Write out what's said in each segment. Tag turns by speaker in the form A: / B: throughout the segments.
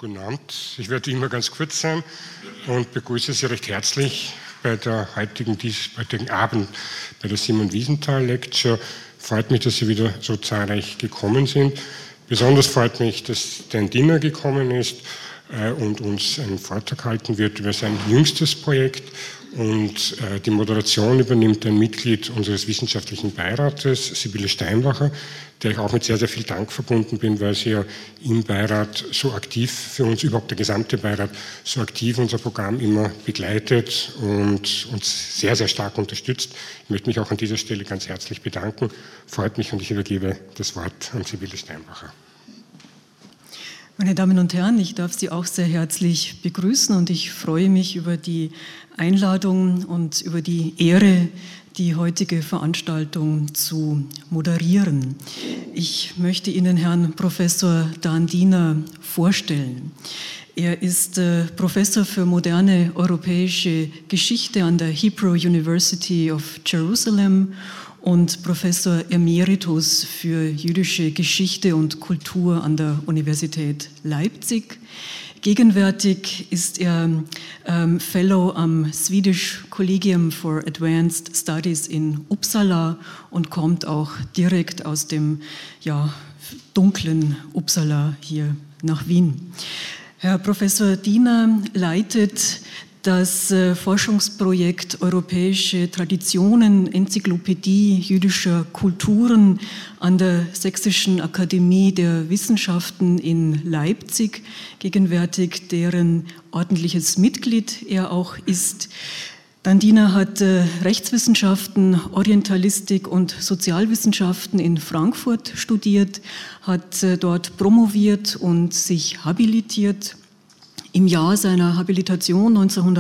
A: Guten Abend. Ich werde immer ganz kurz sein und begrüße Sie recht herzlich bei der heutigen Abend bei der Simon Wiesenthal Lecture. Freut mich, dass Sie wieder so zahlreich gekommen sind. Besonders freut mich, dass Dan Diener gekommen ist und uns einen Vortrag halten wird über sein jüngstes Projekt. Und die Moderation übernimmt ein Mitglied unseres wissenschaftlichen Beirates, Sibylle Steinbacher, der ich auch mit sehr, sehr viel Dank verbunden bin, weil sie ja im Beirat so aktiv für uns, überhaupt der gesamte Beirat, so aktiv unser Programm immer begleitet und uns sehr, sehr stark unterstützt. Ich möchte mich auch an dieser Stelle ganz herzlich bedanken. Freut mich und ich übergebe das Wort an Sibylle Steinbacher.
B: Meine Damen und Herren, ich darf Sie auch sehr herzlich begrüßen und ich freue mich über die Einladung und über die Ehre, die heutige Veranstaltung zu moderieren. Ich möchte Ihnen Herrn Professor Dan Diener vorstellen. Er ist Professor für moderne europäische Geschichte an der Hebrew University of Jerusalem und Professor Emeritus für jüdische Geschichte und Kultur an der Universität Leipzig. Gegenwärtig ist er Fellow am Swedish Collegium for Advanced Studies in Uppsala und kommt auch direkt aus dem dunklen Uppsala hier nach Wien. Herr Professor Diener leitet das Forschungsprojekt Europäische Traditionen, Enzyklopädie jüdischer Kulturen an der Sächsischen Akademie der Wissenschaften in Leipzig, gegenwärtig deren ordentliches Mitglied er auch ist. Dan Diener hat Rechtswissenschaften, Orientalistik und Sozialwissenschaften in Frankfurt studiert, hat dort promoviert und sich habilitiert. Im Jahr seiner Habilitation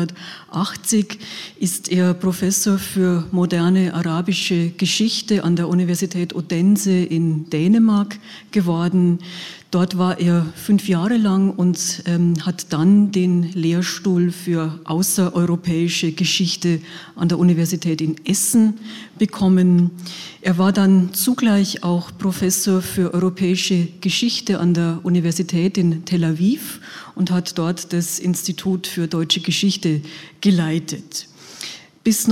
B: 1980 ist er Professor für moderne arabische Geschichte an der Universität Odense in Dänemark geworden. Dort war er 5 Jahre lang und hat dann den Lehrstuhl für außereuropäische Geschichte an der Universität in Essen bekommen. Er war dann zugleich auch Professor für europäische Geschichte an der Universität in Tel Aviv und hat dort das Institut für deutsche Geschichte geleitet. Bis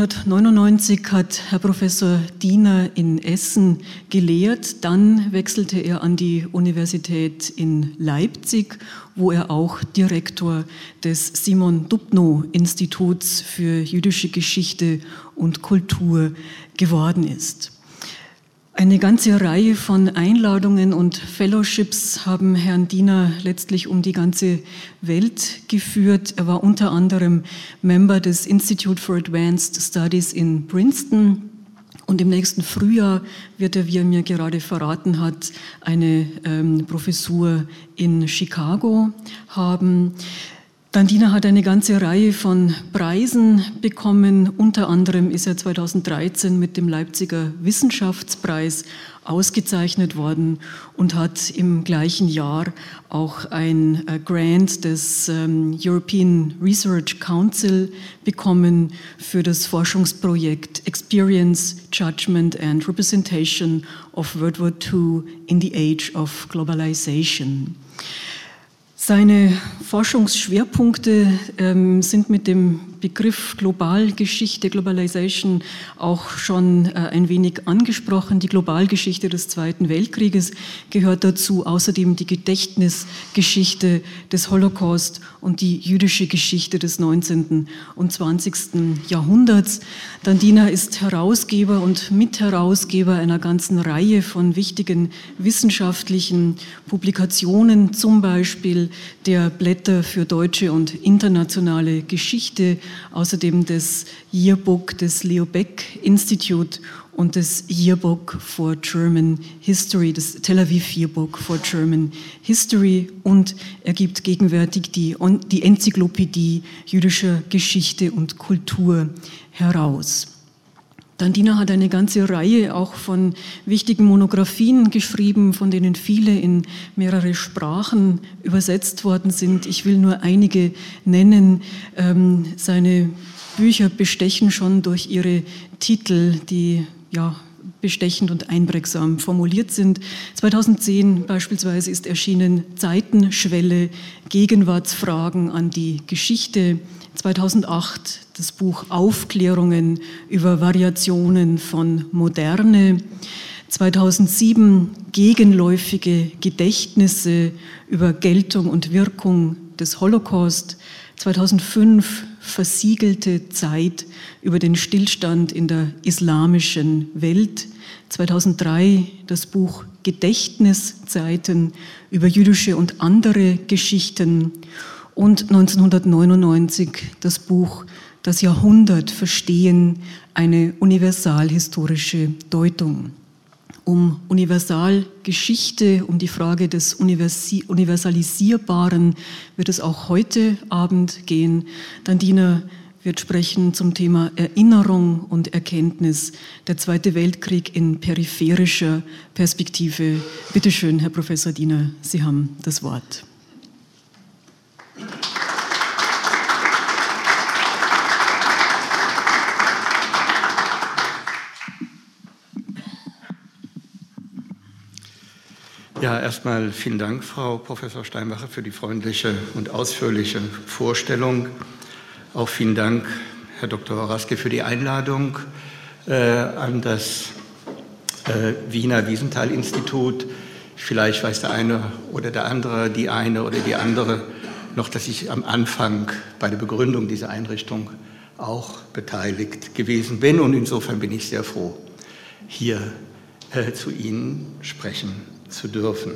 B: 1999 hat Herr Professor Diener in Essen gelehrt, dann wechselte er an die Universität in Leipzig, wo er auch Direktor des Simon Dubnow Instituts für jüdische Geschichte und Kultur geworden ist. Eine ganze Reihe von Einladungen und Fellowships haben Herrn Diener letztlich um die ganze Welt geführt. Er war unter anderem Member des Institute for Advanced Studies in Princeton und im nächsten Frühjahr wird er, wie er mir gerade verraten hat, eine Professur in Chicago haben. Dan Diener hat eine ganze Reihe von Preisen bekommen. Unter anderem ist er 2013 mit dem Leipziger Wissenschaftspreis ausgezeichnet worden und hat im gleichen Jahr auch ein Grant des European Research Council bekommen für das Forschungsprojekt Experience, Judgment and Representation of World War II in the Age of Globalization. Seine Forschungsschwerpunkte sind mit dem Begriff Globalgeschichte, Globalization, auch schon ein wenig angesprochen. Die Globalgeschichte des Zweiten Weltkrieges gehört dazu, außerdem die Gedächtnisgeschichte des Holocaust und die jüdische Geschichte des 19. und 20. Jahrhunderts. Dan Diener ist Herausgeber und Mitherausgeber einer ganzen Reihe von wichtigen wissenschaftlichen Publikationen, zum Beispiel der Blätter für deutsche und internationale Geschichte, außerdem das Yearbook des Leo Baeck Institute und das Yearbook for German History, das Tel Aviv Yearbook for German History, und er gibt gegenwärtig die Enzyklopädie jüdischer Geschichte und Kultur heraus. Dan Diener hat eine ganze Reihe auch von wichtigen Monographien geschrieben, von denen viele in mehrere Sprachen übersetzt worden sind. Ich will nur einige nennen. Seine Bücher bestechen schon durch ihre Titel, die bestechend und einprägsam formuliert sind. 2010 beispielsweise ist erschienen Zeitenschwelle, Gegenwartsfragen an die Geschichte. 2008 das Buch Aufklärungen über Variationen von Moderne. 2007 Gegenläufige Gedächtnisse über Geltung und Wirkung des Holocaust. 2005 Versiegelte Zeit über den Stillstand in der islamischen Welt. 2003 das Buch Gedächtniszeiten über jüdische und andere Geschichten. Und 1999 das Buch Das Jahrhundert verstehen, eine universalhistorische Deutung. Um Universalgeschichte, um die Frage des Universalisierbaren wird es auch heute Abend gehen. Dandina wird sprechen zum Thema Erinnerung und Erkenntnis, der Zweite Weltkrieg in peripherischer Perspektive. Bitte schön, Herr Professor Diener, Sie haben das Wort.
C: Ja, erstmal vielen Dank, Frau Professor Steinbacher, für die freundliche und ausführliche Vorstellung. Auch vielen Dank, Herr Dr. Horaske, für die Einladung an das Wiener Wiesenthal-Institut. Vielleicht weiß der eine oder der andere, die eine oder die andere noch, dass ich am Anfang bei der Begründung dieser Einrichtung auch beteiligt gewesen bin. Und insofern bin ich sehr froh, hier zu Ihnen sprechen zu dürfen.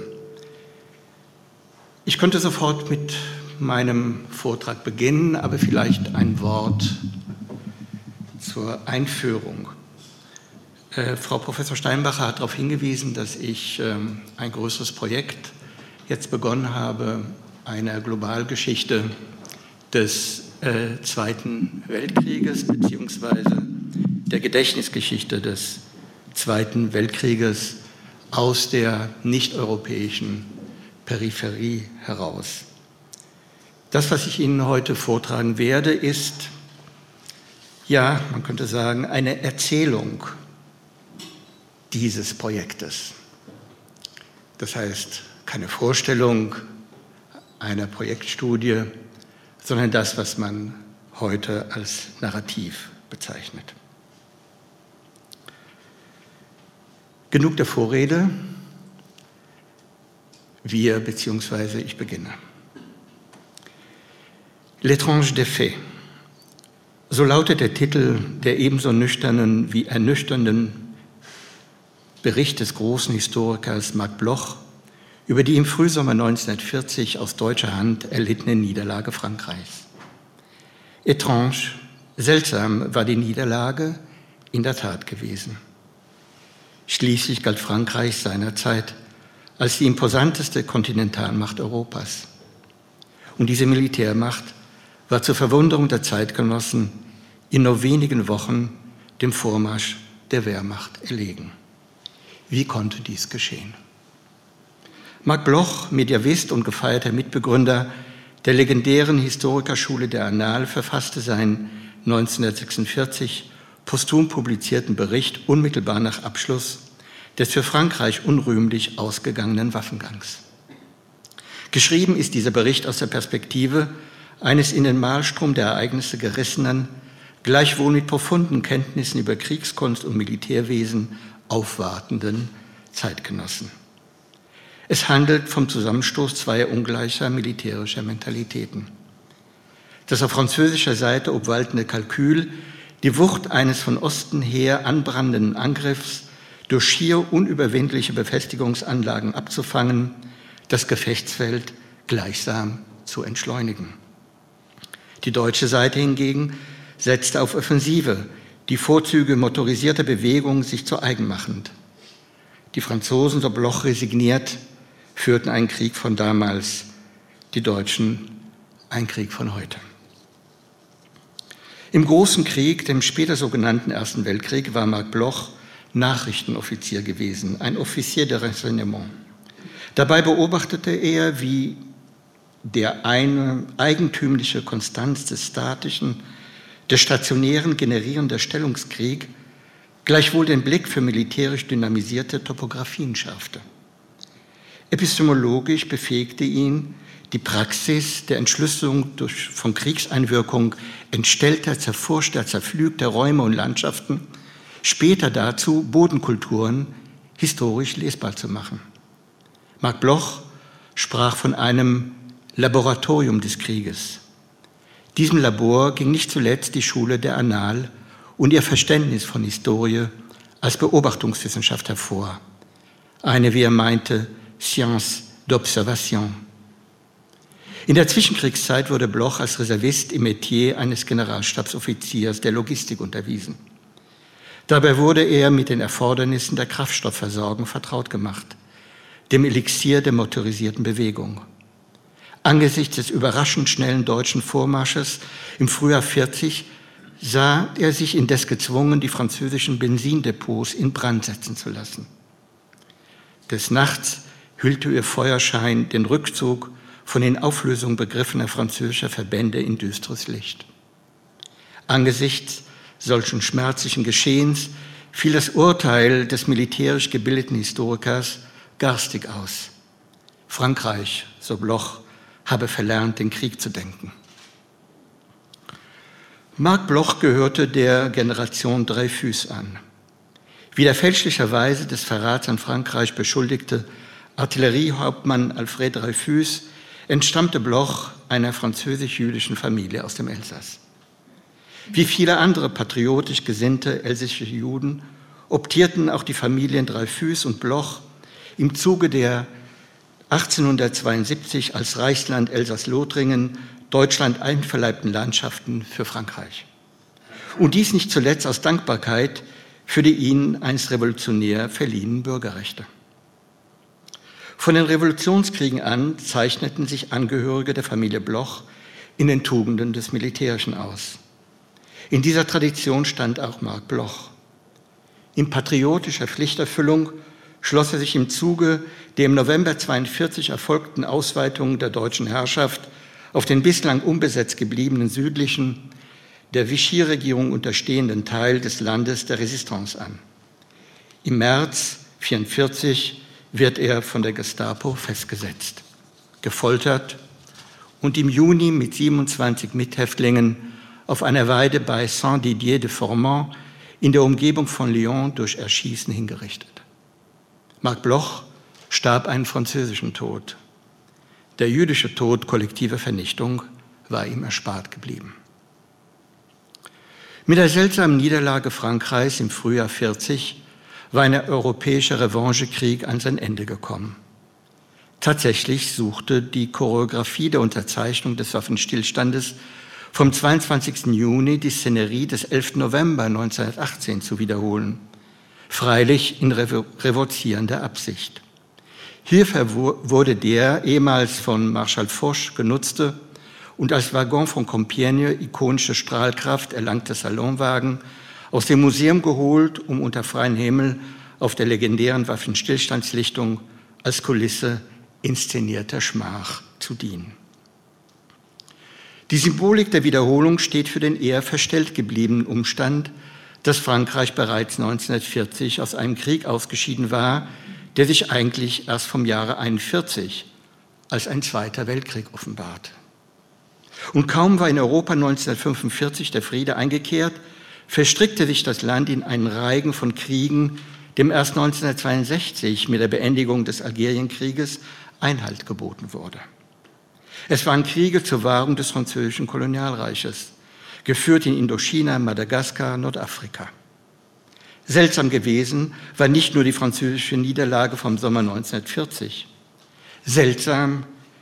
C: Ich könnte sofort mit meinem Vortrag beginnen, aber vielleicht ein Wort zur Einführung. Frau Professor Steinbacher hat darauf hingewiesen, dass ich ein größeres Projekt jetzt begonnen habe, einer Globalgeschichte des Zweiten Weltkrieges beziehungsweise der Gedächtnisgeschichte des Zweiten Weltkrieges aus der nicht-europäischen Peripherie heraus. Das, was ich Ihnen heute vortragen werde, ist, ja, man könnte sagen, eine Erzählung dieses Projektes. Das heißt, keine Vorstellung einer Projektstudie, sondern das, was man heute als Narrativ bezeichnet. Genug der Vorrede. Wir bzw. ich beginne. L'étrange des faits. So lautet der Titel der ebenso nüchternen wie ernüchternden Bericht des großen Historikers Marc Bloch über die im Frühsommer 1940 aus deutscher Hand erlittene Niederlage Frankreichs. Étrange, seltsam war die Niederlage in der Tat gewesen. Schließlich galt Frankreich seinerzeit als die imposanteste Kontinentalmacht Europas. Und diese Militärmacht war zur Verwunderung der Zeitgenossen in nur wenigen Wochen dem Vormarsch der Wehrmacht erlegen. Wie konnte dies geschehen? Marc Bloch, Mediavist und gefeierter Mitbegründer der legendären Historikerschule der Annales, verfasste seinen 1946 posthum publizierten Bericht unmittelbar nach Abschluss des für Frankreich unrühmlich ausgegangenen Waffengangs. Geschrieben ist dieser Bericht aus der Perspektive eines in den Maelstrom der Ereignisse gerissenen, gleichwohl mit profunden Kenntnissen über Kriegskunst und Militärwesen aufwartenden Zeitgenossen. Es handelt vom Zusammenstoß zweier ungleicher militärischer Mentalitäten. Das auf französischer Seite obwaltende Kalkül, die Wucht eines von Osten her anbrandenden Angriffs durch schier unüberwindliche Befestigungsanlagen abzufangen, das Gefechtsfeld gleichsam zu entschleunigen. Die deutsche Seite hingegen setzte auf Offensive, die Vorzüge motorisierter Bewegung sich zu eigen machend. Die Franzosen, so Bloch resigniert, führten einen Krieg von damals, die Deutschen einen Krieg von heute. Im Großen Krieg, dem später sogenannten Ersten Weltkrieg, war Marc Bloch Nachrichtenoffizier gewesen, ein Officier de Renseignement. Dabei beobachtete er, wie der eine eigentümliche Konstanz des statischen, des stationären generierende Stellungskrieg gleichwohl den Blick für militärisch dynamisierte Topographien schärfte. Epistemologisch befähigte ihn die Praxis der Entschlüsselung von Kriegseinwirkung entstellter, zerforschter, zerpflügter Räume und Landschaften, später dazu Bodenkulturen historisch lesbar zu machen. Marc Bloch sprach von einem Laboratorium des Krieges. Diesem Labor ging nicht zuletzt die Schule der Annales und ihr Verständnis von Historie als Beobachtungswissenschaft hervor. Eine, wie er meinte, Science d'Observation. In der Zwischenkriegszeit wurde Bloch als Reservist im Metier eines Generalstabsoffiziers der Logistik unterwiesen. Dabei wurde er mit den Erfordernissen der Kraftstoffversorgung vertraut gemacht, dem Elixier der motorisierten Bewegung. Angesichts des überraschend schnellen deutschen Vormarsches im Frühjahr 40 sah er sich indes gezwungen, die französischen Benzindepots in Brand setzen zu lassen. Des Nachts hüllte ihr Feuerschein den Rückzug von in Auflösung begriffener französischer Verbände in düsteres Licht. Angesichts solchen schmerzlichen Geschehens fiel das Urteil des militärisch gebildeten Historikers garstig aus. Frankreich, so Bloch, habe verlernt, den Krieg zu denken. Marc Bloch gehörte der Generation Dreyfus an. Wie der fälschlicherweise des Verrats an Frankreich beschuldigte Artilleriehauptmann Alfred Dreyfus entstammte Bloch einer französisch-jüdischen Familie aus dem Elsass. Wie viele andere patriotisch gesinnte elsässische Juden optierten auch die Familien Dreyfus und Bloch im Zuge der 1872 als Reichsland Elsass-Lothringen Deutschland einverleibten Landschaften für Frankreich. Und dies nicht zuletzt aus Dankbarkeit für die ihnen einst revolutionär verliehenen Bürgerrechte. Von den Revolutionskriegen an zeichneten sich Angehörige der Familie Bloch in den Tugenden des Militärischen aus. In dieser Tradition stand auch Marc Bloch. In patriotischer Pflichterfüllung schloss er sich im Zuge der im November 1942 erfolgten Ausweitung der deutschen Herrschaft auf den bislang unbesetzt gebliebenen südlichen, der Vichy-Regierung unterstehenden Teil des Landes der Resistance an. Im März 1944 wird er von der Gestapo festgesetzt, gefoltert und im Juni mit 27 Mithäftlingen auf einer Weide bei Saint-Didier-de-Formant in der Umgebung von Lyon durch Erschießen hingerichtet. Marc Bloch starb einen französischen Tod. Der jüdische Tod kollektiver Vernichtung war ihm erspart geblieben. Mit der seltsamen Niederlage Frankreichs im Frühjahr 1940 war ein europäischer Revanchekrieg an sein Ende gekommen. Tatsächlich suchte die Choreografie der Unterzeichnung des Waffenstillstandes vom 22. Juni die Szenerie des 11. November 1918 zu wiederholen, freilich in revozierender Absicht. Hierfür wurde der ehemals von Marschall Foch genutzte und als Waggon von Compiègne ikonische Strahlkraft erlangte Salonwagen aus dem Museum geholt, um unter freiem Himmel auf der legendären Waffenstillstandslichtung als Kulisse inszenierter Schmach zu dienen. Die Symbolik der Wiederholung steht für den eher verstellt gebliebenen Umstand, dass Frankreich bereits 1940 aus einem Krieg ausgeschieden war, der sich eigentlich erst vom Jahre 1941 als ein Zweiter Weltkrieg offenbart. Und kaum war in Europa 1945 der Friede eingekehrt, verstrickte sich das Land in einen Reigen von Kriegen, dem erst 1962 mit der Beendigung des Algerienkrieges Einhalt geboten wurde. Es waren Kriege zur Wahrung des französischen Kolonialreiches, geführt in Indochina, Madagaskar, Nordafrika. Seltsam gewesen war nicht nur die französische Niederlage vom Sommer 1940. Seltsam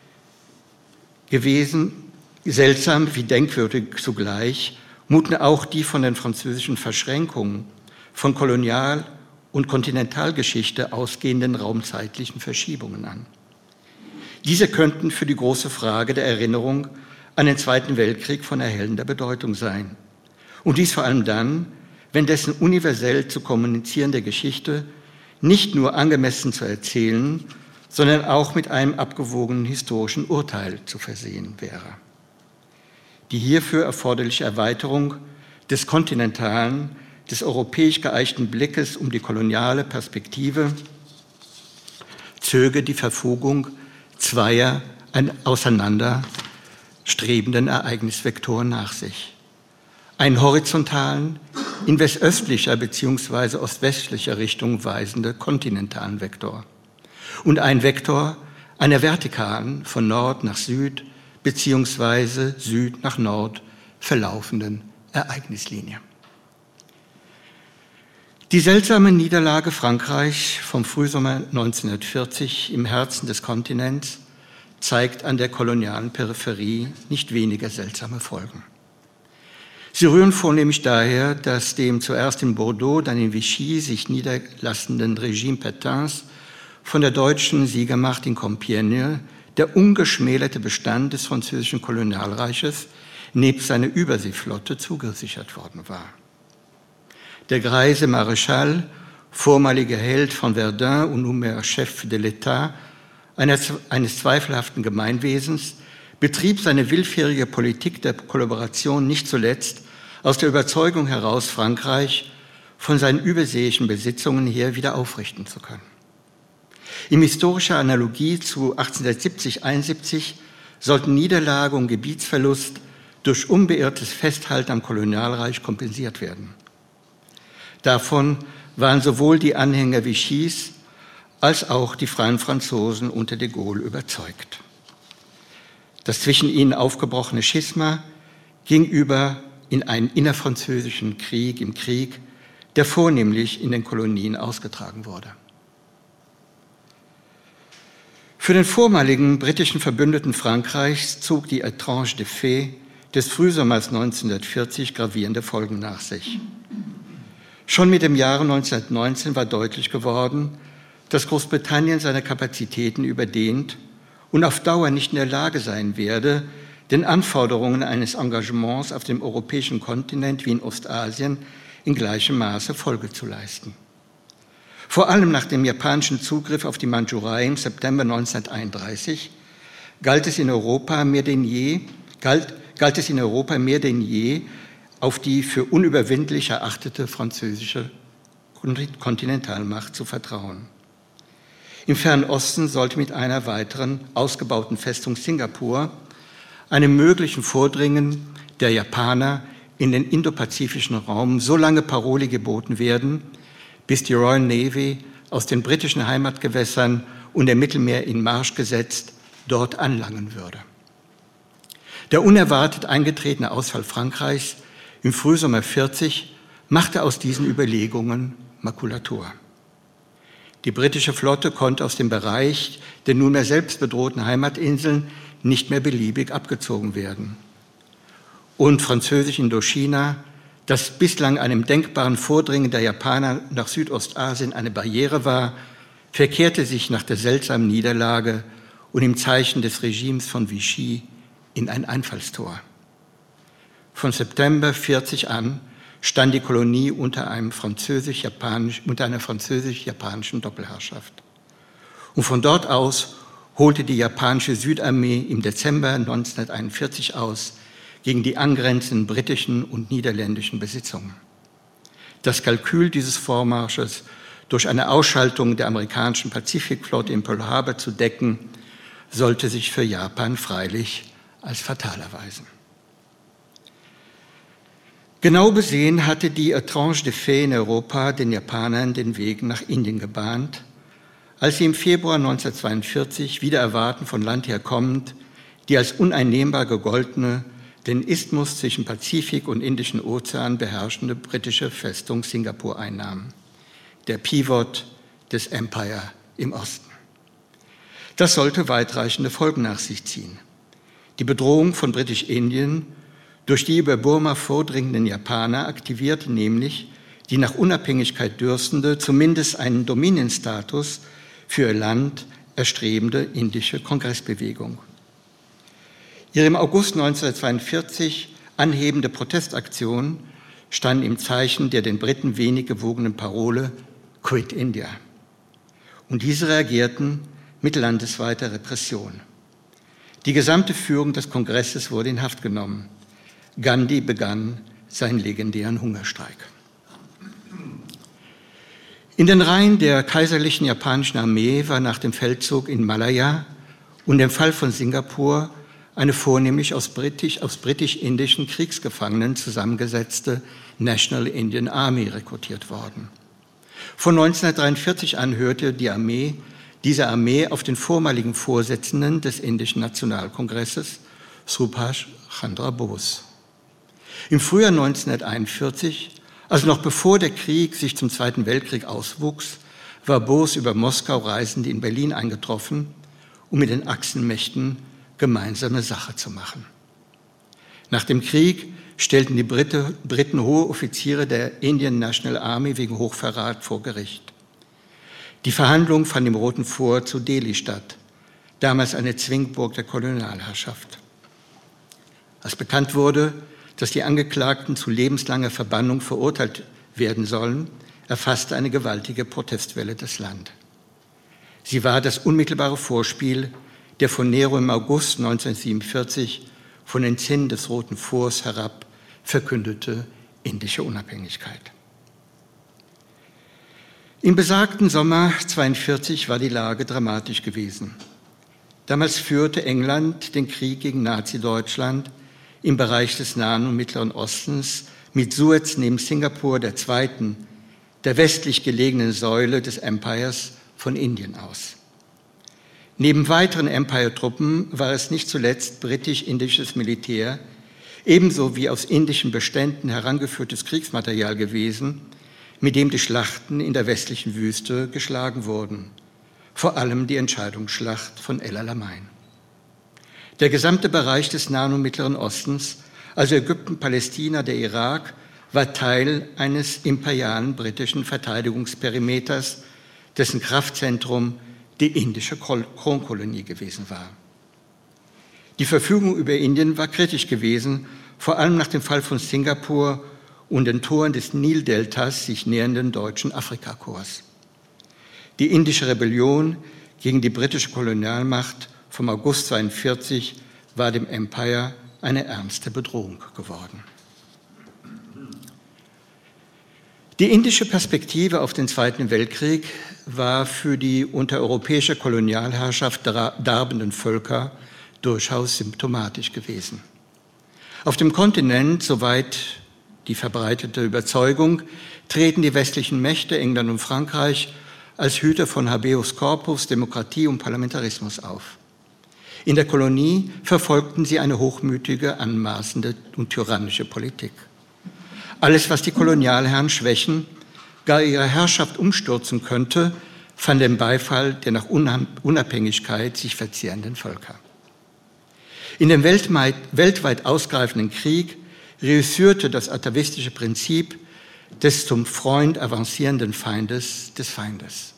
C: wie denkwürdig zugleich muten auch die von den französischen Verschränkungen von Kolonial- und Kontinentalgeschichte ausgehenden raumzeitlichen Verschiebungen an. Diese könnten für die große Frage der Erinnerung an den Zweiten Weltkrieg von erhellender Bedeutung sein. Und dies vor allem dann, wenn dessen universell zu kommunizierende Geschichte nicht nur angemessen zu erzählen, sondern auch mit einem abgewogenen historischen Urteil zu versehen wäre. Die hierfür erforderliche Erweiterung des kontinentalen, des europäisch geeichten Blickes um die koloniale Perspektive zöge die Verfugung zweier auseinanderstrebenden Ereignisvektoren nach sich. Einen horizontalen, in westöstlicher bzw. ostwestlicher Richtung weisende kontinentalen Vektor und einen Vektor einer vertikalen, von Nord nach Süd bzw. Süd nach Nord verlaufenden Ereignislinie. Die seltsame Niederlage Frankreichs vom Frühsommer 1940 im Herzen des Kontinents zeigt an der kolonialen Peripherie nicht weniger seltsame Folgen. Sie rühren vornehmlich daher, dass dem zuerst in Bordeaux, dann in Vichy sich niederlassenden Regime Pétains von der deutschen Siegermacht in Compiègne der ungeschmälerte Bestand des französischen Kolonialreiches nebst seiner Überseeflotte zugesichert worden war. Der greise Maréchal, vormaliger Held von Verdun und nunmehr Chef de l'État eines zweifelhaften Gemeinwesens, betrieb seine willfährige Politik der Kollaboration nicht zuletzt aus der Überzeugung heraus, Frankreich von seinen überseeischen Besitzungen her wieder aufrichten zu können. In historischer Analogie zu 1870-71 sollten Niederlage und Gebietsverlust durch unbeirrtes Festhalten am Kolonialreich kompensiert werden. Davon waren sowohl die Anhänger Vichys als auch die freien Franzosen unter de Gaulle überzeugt. Das zwischen ihnen aufgebrochene Schisma ging über in einen innerfranzösischen Krieg, der vornehmlich in den Kolonien ausgetragen wurde. Für den vormaligen britischen Verbündeten Frankreichs zog die étrange de fait des Frühsommers 1940 gravierende Folgen nach sich. Schon mit dem Jahre 1919 war deutlich geworden, dass Großbritannien seine Kapazitäten überdehnt und auf Dauer nicht in der Lage sein werde, den Anforderungen eines Engagements auf dem europäischen Kontinent wie in Ostasien in gleichem Maße Folge zu leisten. Vor allem nach dem japanischen Zugriff auf die Mandschurei im September 1931 galt es in Europa mehr denn je auf die für unüberwindlich erachtete französische Kontinentalmacht zu vertrauen. Im Fernen Osten sollte mit einer weiteren ausgebauten Festung Singapur einem möglichen Vordringen der Japaner in den indopazifischen Raum so lange Paroli geboten werden, bis die Royal Navy aus den britischen Heimatgewässern und dem Mittelmeer in Marsch gesetzt dort anlangen würde. Der unerwartet eingetretene Ausfall Frankreichs im Frühsommer 40 machte aus diesen Überlegungen Makulatur. Die britische Flotte konnte aus dem Bereich der nunmehr selbst bedrohten Heimatinseln nicht mehr beliebig abgezogen werden. Und französisch Indochina, das bislang einem denkbaren Vordringen der Japaner nach Südostasien eine Barriere war, verkehrte sich nach der seltsamen Niederlage und im Zeichen des Regimes von Vichy in ein Einfallstor. Von September 40 an stand die Kolonie unter einer französisch-japanischen Doppelherrschaft. Und von dort aus holte die japanische Südarmee im Dezember 1941 aus gegen die angrenzenden britischen und niederländischen Besitzungen. Das Kalkül dieses Vormarsches durch eine Ausschaltung der amerikanischen Pazifikflotte in Pearl Harbor zu decken, sollte sich für Japan freilich als fatal erweisen. Genau besehen hatte die étrange de fait in Europa den Japanern den Weg nach Indien gebahnt, als sie im Februar 1942 wider Erwarten von Land her kommend die als uneinnehmbar gegoltene, den Isthmus zwischen Pazifik und Indischen Ozean beherrschende britische Festung Singapur einnahmen, der Pivot des Empire im Osten. Das sollte weitreichende Folgen nach sich ziehen. Die Bedrohung von Britisch-Indien durch die über Burma vordringenden Japaner aktivierte nämlich die nach Unabhängigkeit dürstende, zumindest einen Dominienstatus für ihr Land erstrebende indische Kongressbewegung. Ihre im August 1942 anhebende Protestaktion stand im Zeichen der den Briten wenig gewogenen Parole Quit India. Und diese reagierten mit landesweiter Repression. Die gesamte Führung des Kongresses wurde in Haft genommen. Gandhi begann seinen legendären Hungerstreik. In den Reihen der kaiserlichen japanischen Armee war nach dem Feldzug in Malaya und dem Fall von Singapur eine vornehmlich aus britisch-indischen Kriegsgefangenen zusammengesetzte National Indian Army rekrutiert worden. Von 1943 an hörte diese Armee auf den vormaligen Vorsitzenden des Indischen Nationalkongresses, Subhash Chandra Bose. Im Frühjahr 1941, also noch bevor der Krieg sich zum Zweiten Weltkrieg auswuchs, war Bose über Moskau Reisende in Berlin eingetroffen, um mit den Achsenmächten gemeinsame Sache zu machen. Nach dem Krieg stellten die Briten hohe Offiziere der Indian National Army wegen Hochverrat vor Gericht. Die Verhandlung fand im Roten Fort zu Delhi statt, damals eine Zwingburg der Kolonialherrschaft. Als bekannt wurde, dass die Angeklagten zu lebenslanger Verbannung verurteilt werden sollen, erfasste eine gewaltige Protestwelle das Land. Sie war das unmittelbare Vorspiel der von Nero im August 1947 von den Zinnen des Roten Forts herab verkündete indische Unabhängigkeit. Im besagten Sommer 1942 war die Lage dramatisch gewesen. Damals führte England den Krieg gegen Nazi-Deutschland im Bereich des Nahen und Mittleren Ostens mit Suez neben Singapur, der zweiten, der westlich gelegenen Säule des Empires, von Indien aus. Neben weiteren Empire-Truppen war es nicht zuletzt britisch-indisches Militär, ebenso wie aus indischen Beständen herangeführtes Kriegsmaterial gewesen, mit dem die Schlachten in der westlichen Wüste geschlagen wurden, vor allem die Entscheidungsschlacht von El Alamein. Der gesamte Bereich des Nahen und Mittleren Ostens, also Ägypten, Palästina, der Irak, war Teil eines imperialen britischen Verteidigungsperimeters, dessen Kraftzentrum die indische Kronkolonie gewesen war. Die Verfügung über Indien war kritisch gewesen, vor allem nach dem Fall von Singapur und den Toren des Nildeltas sich nähernden deutschen Afrikakorps. Die indische Rebellion gegen die britische Kolonialmacht vom August 1942 war dem Empire eine ernste Bedrohung geworden. Die indische Perspektive auf den Zweiten Weltkrieg war für die unter europäischer Kolonialherrschaft darbenden Völker durchaus symptomatisch gewesen. Auf dem Kontinent, soweit die verbreitete Überzeugung, treten die westlichen Mächte, England und Frankreich, als Hüter von Habeas Corpus, Demokratie und Parlamentarismus auf. In der Kolonie verfolgten sie eine hochmütige, anmaßende und tyrannische Politik. Alles, was die Kolonialherren schwächen, gar ihre Herrschaft umstürzen könnte, fand den Beifall der nach Unabhängigkeit sich verzehrenden Völker. In dem weltweit ausgreifenden Krieg reüssierte das atavistische Prinzip des zum Freund avancierenden Feindes des Feindes.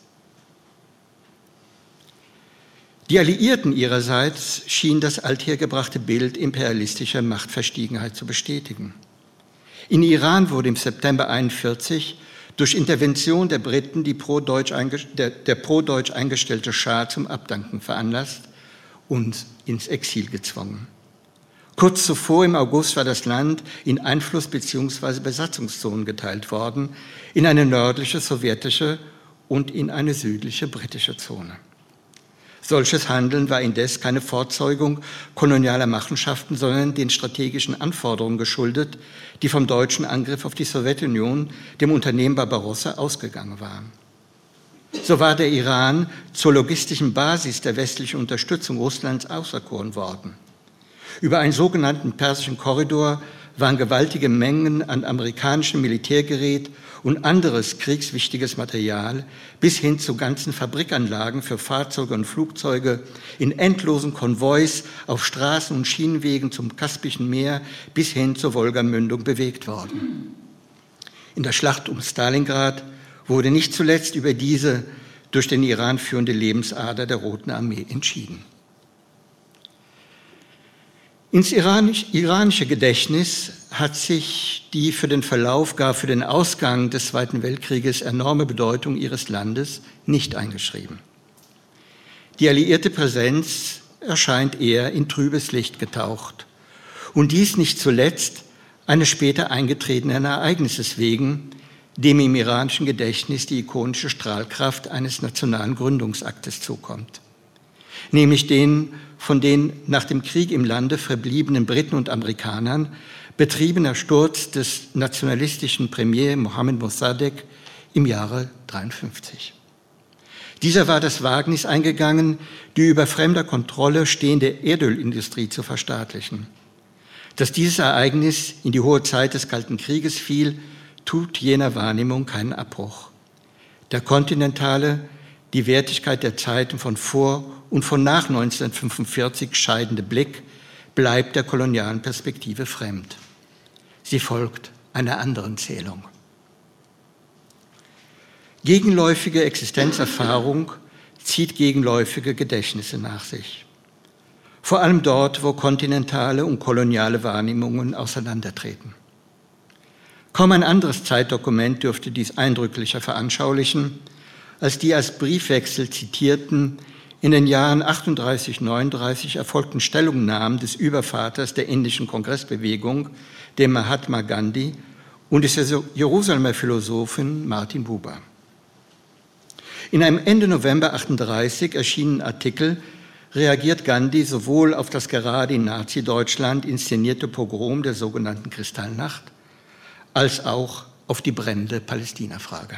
C: Die Alliierten ihrerseits schienen das althergebrachte Bild imperialistischer Machtverstiegenheit zu bestätigen. In Iran wurde im September 1941 durch Intervention der Briten der pro-deutsch eingestellte Schah zum Abdanken veranlasst und ins Exil gezwungen. Kurz zuvor, im August, war das Land in Einfluss- bzw. Besatzungszonen geteilt worden, in eine nördliche sowjetische und in eine südliche britische Zone. Solches Handeln war indes keine Vorzeugung kolonialer Machenschaften, sondern den strategischen Anforderungen geschuldet, die vom deutschen Angriff auf die Sowjetunion, dem Unternehmen Barbarossa, ausgegangen waren. So war der Iran zur logistischen Basis der westlichen Unterstützung Russlands auserkoren worden. Über einen sogenannten persischen Korridor waren gewaltige Mengen an amerikanischem Militärgerät und anderes kriegswichtiges Material bis hin zu ganzen Fabrikanlagen für Fahrzeuge und Flugzeuge in endlosen Konvois auf Straßen und Schienenwegen zum Kaspischen Meer bis hin zur Wolgamündung bewegt worden. In der Schlacht um Stalingrad wurde nicht zuletzt über diese durch den Iran führende Lebensader der Roten Armee entschieden. Ins iranische Gedächtnis hat sich die für den Verlauf, gar für den Ausgang des Zweiten Weltkrieges enorme Bedeutung ihres Landes nicht eingeschrieben. Die alliierte Präsenz erscheint eher in trübes Licht getaucht. Und dies nicht zuletzt eines später eingetretenen Ereignisses wegen, dem im iranischen Gedächtnis die ikonische Strahlkraft eines nationalen Gründungsaktes zukommt, nämlich den von den nach dem Krieg im Lande verbliebenen Briten und Amerikanern betriebener Sturz des nationalistischen Premier Mohammed Mossadegh im Jahre 1953. Dieser war das Wagnis eingegangen, die über fremder Kontrolle stehende Erdölindustrie zu verstaatlichen. Dass dieses Ereignis in die hohe Zeit des Kalten Krieges fiel, tut jener Wahrnehmung keinen Abbruch. Der kontinentale, die Wertigkeit der Zeiten von vor und von nach 1945 scheidende Blick bleibt der kolonialen Perspektive fremd. Sie folgt einer anderen Zählung. Gegenläufige Existenzerfahrung zieht gegenläufige Gedächtnisse nach sich. Vor allem dort, wo kontinentale und koloniale Wahrnehmungen auseinandertreten. Kaum ein anderes Zeitdokument dürfte dies eindrücklicher veranschaulichen als die als Briefwechsel zitierten, in den Jahren 38-39 erfolgten Stellungnahmen des Übervaters der indischen Kongressbewegung, dem Mahatma Gandhi, und des Jerusalemer Philosophen Martin Buber. In einem Ende November 1938 erschienenen Artikel reagiert Gandhi sowohl auf das gerade in Nazi-Deutschland inszenierte Pogrom der sogenannten Kristallnacht, als auch auf die brennende Palästina-Frage.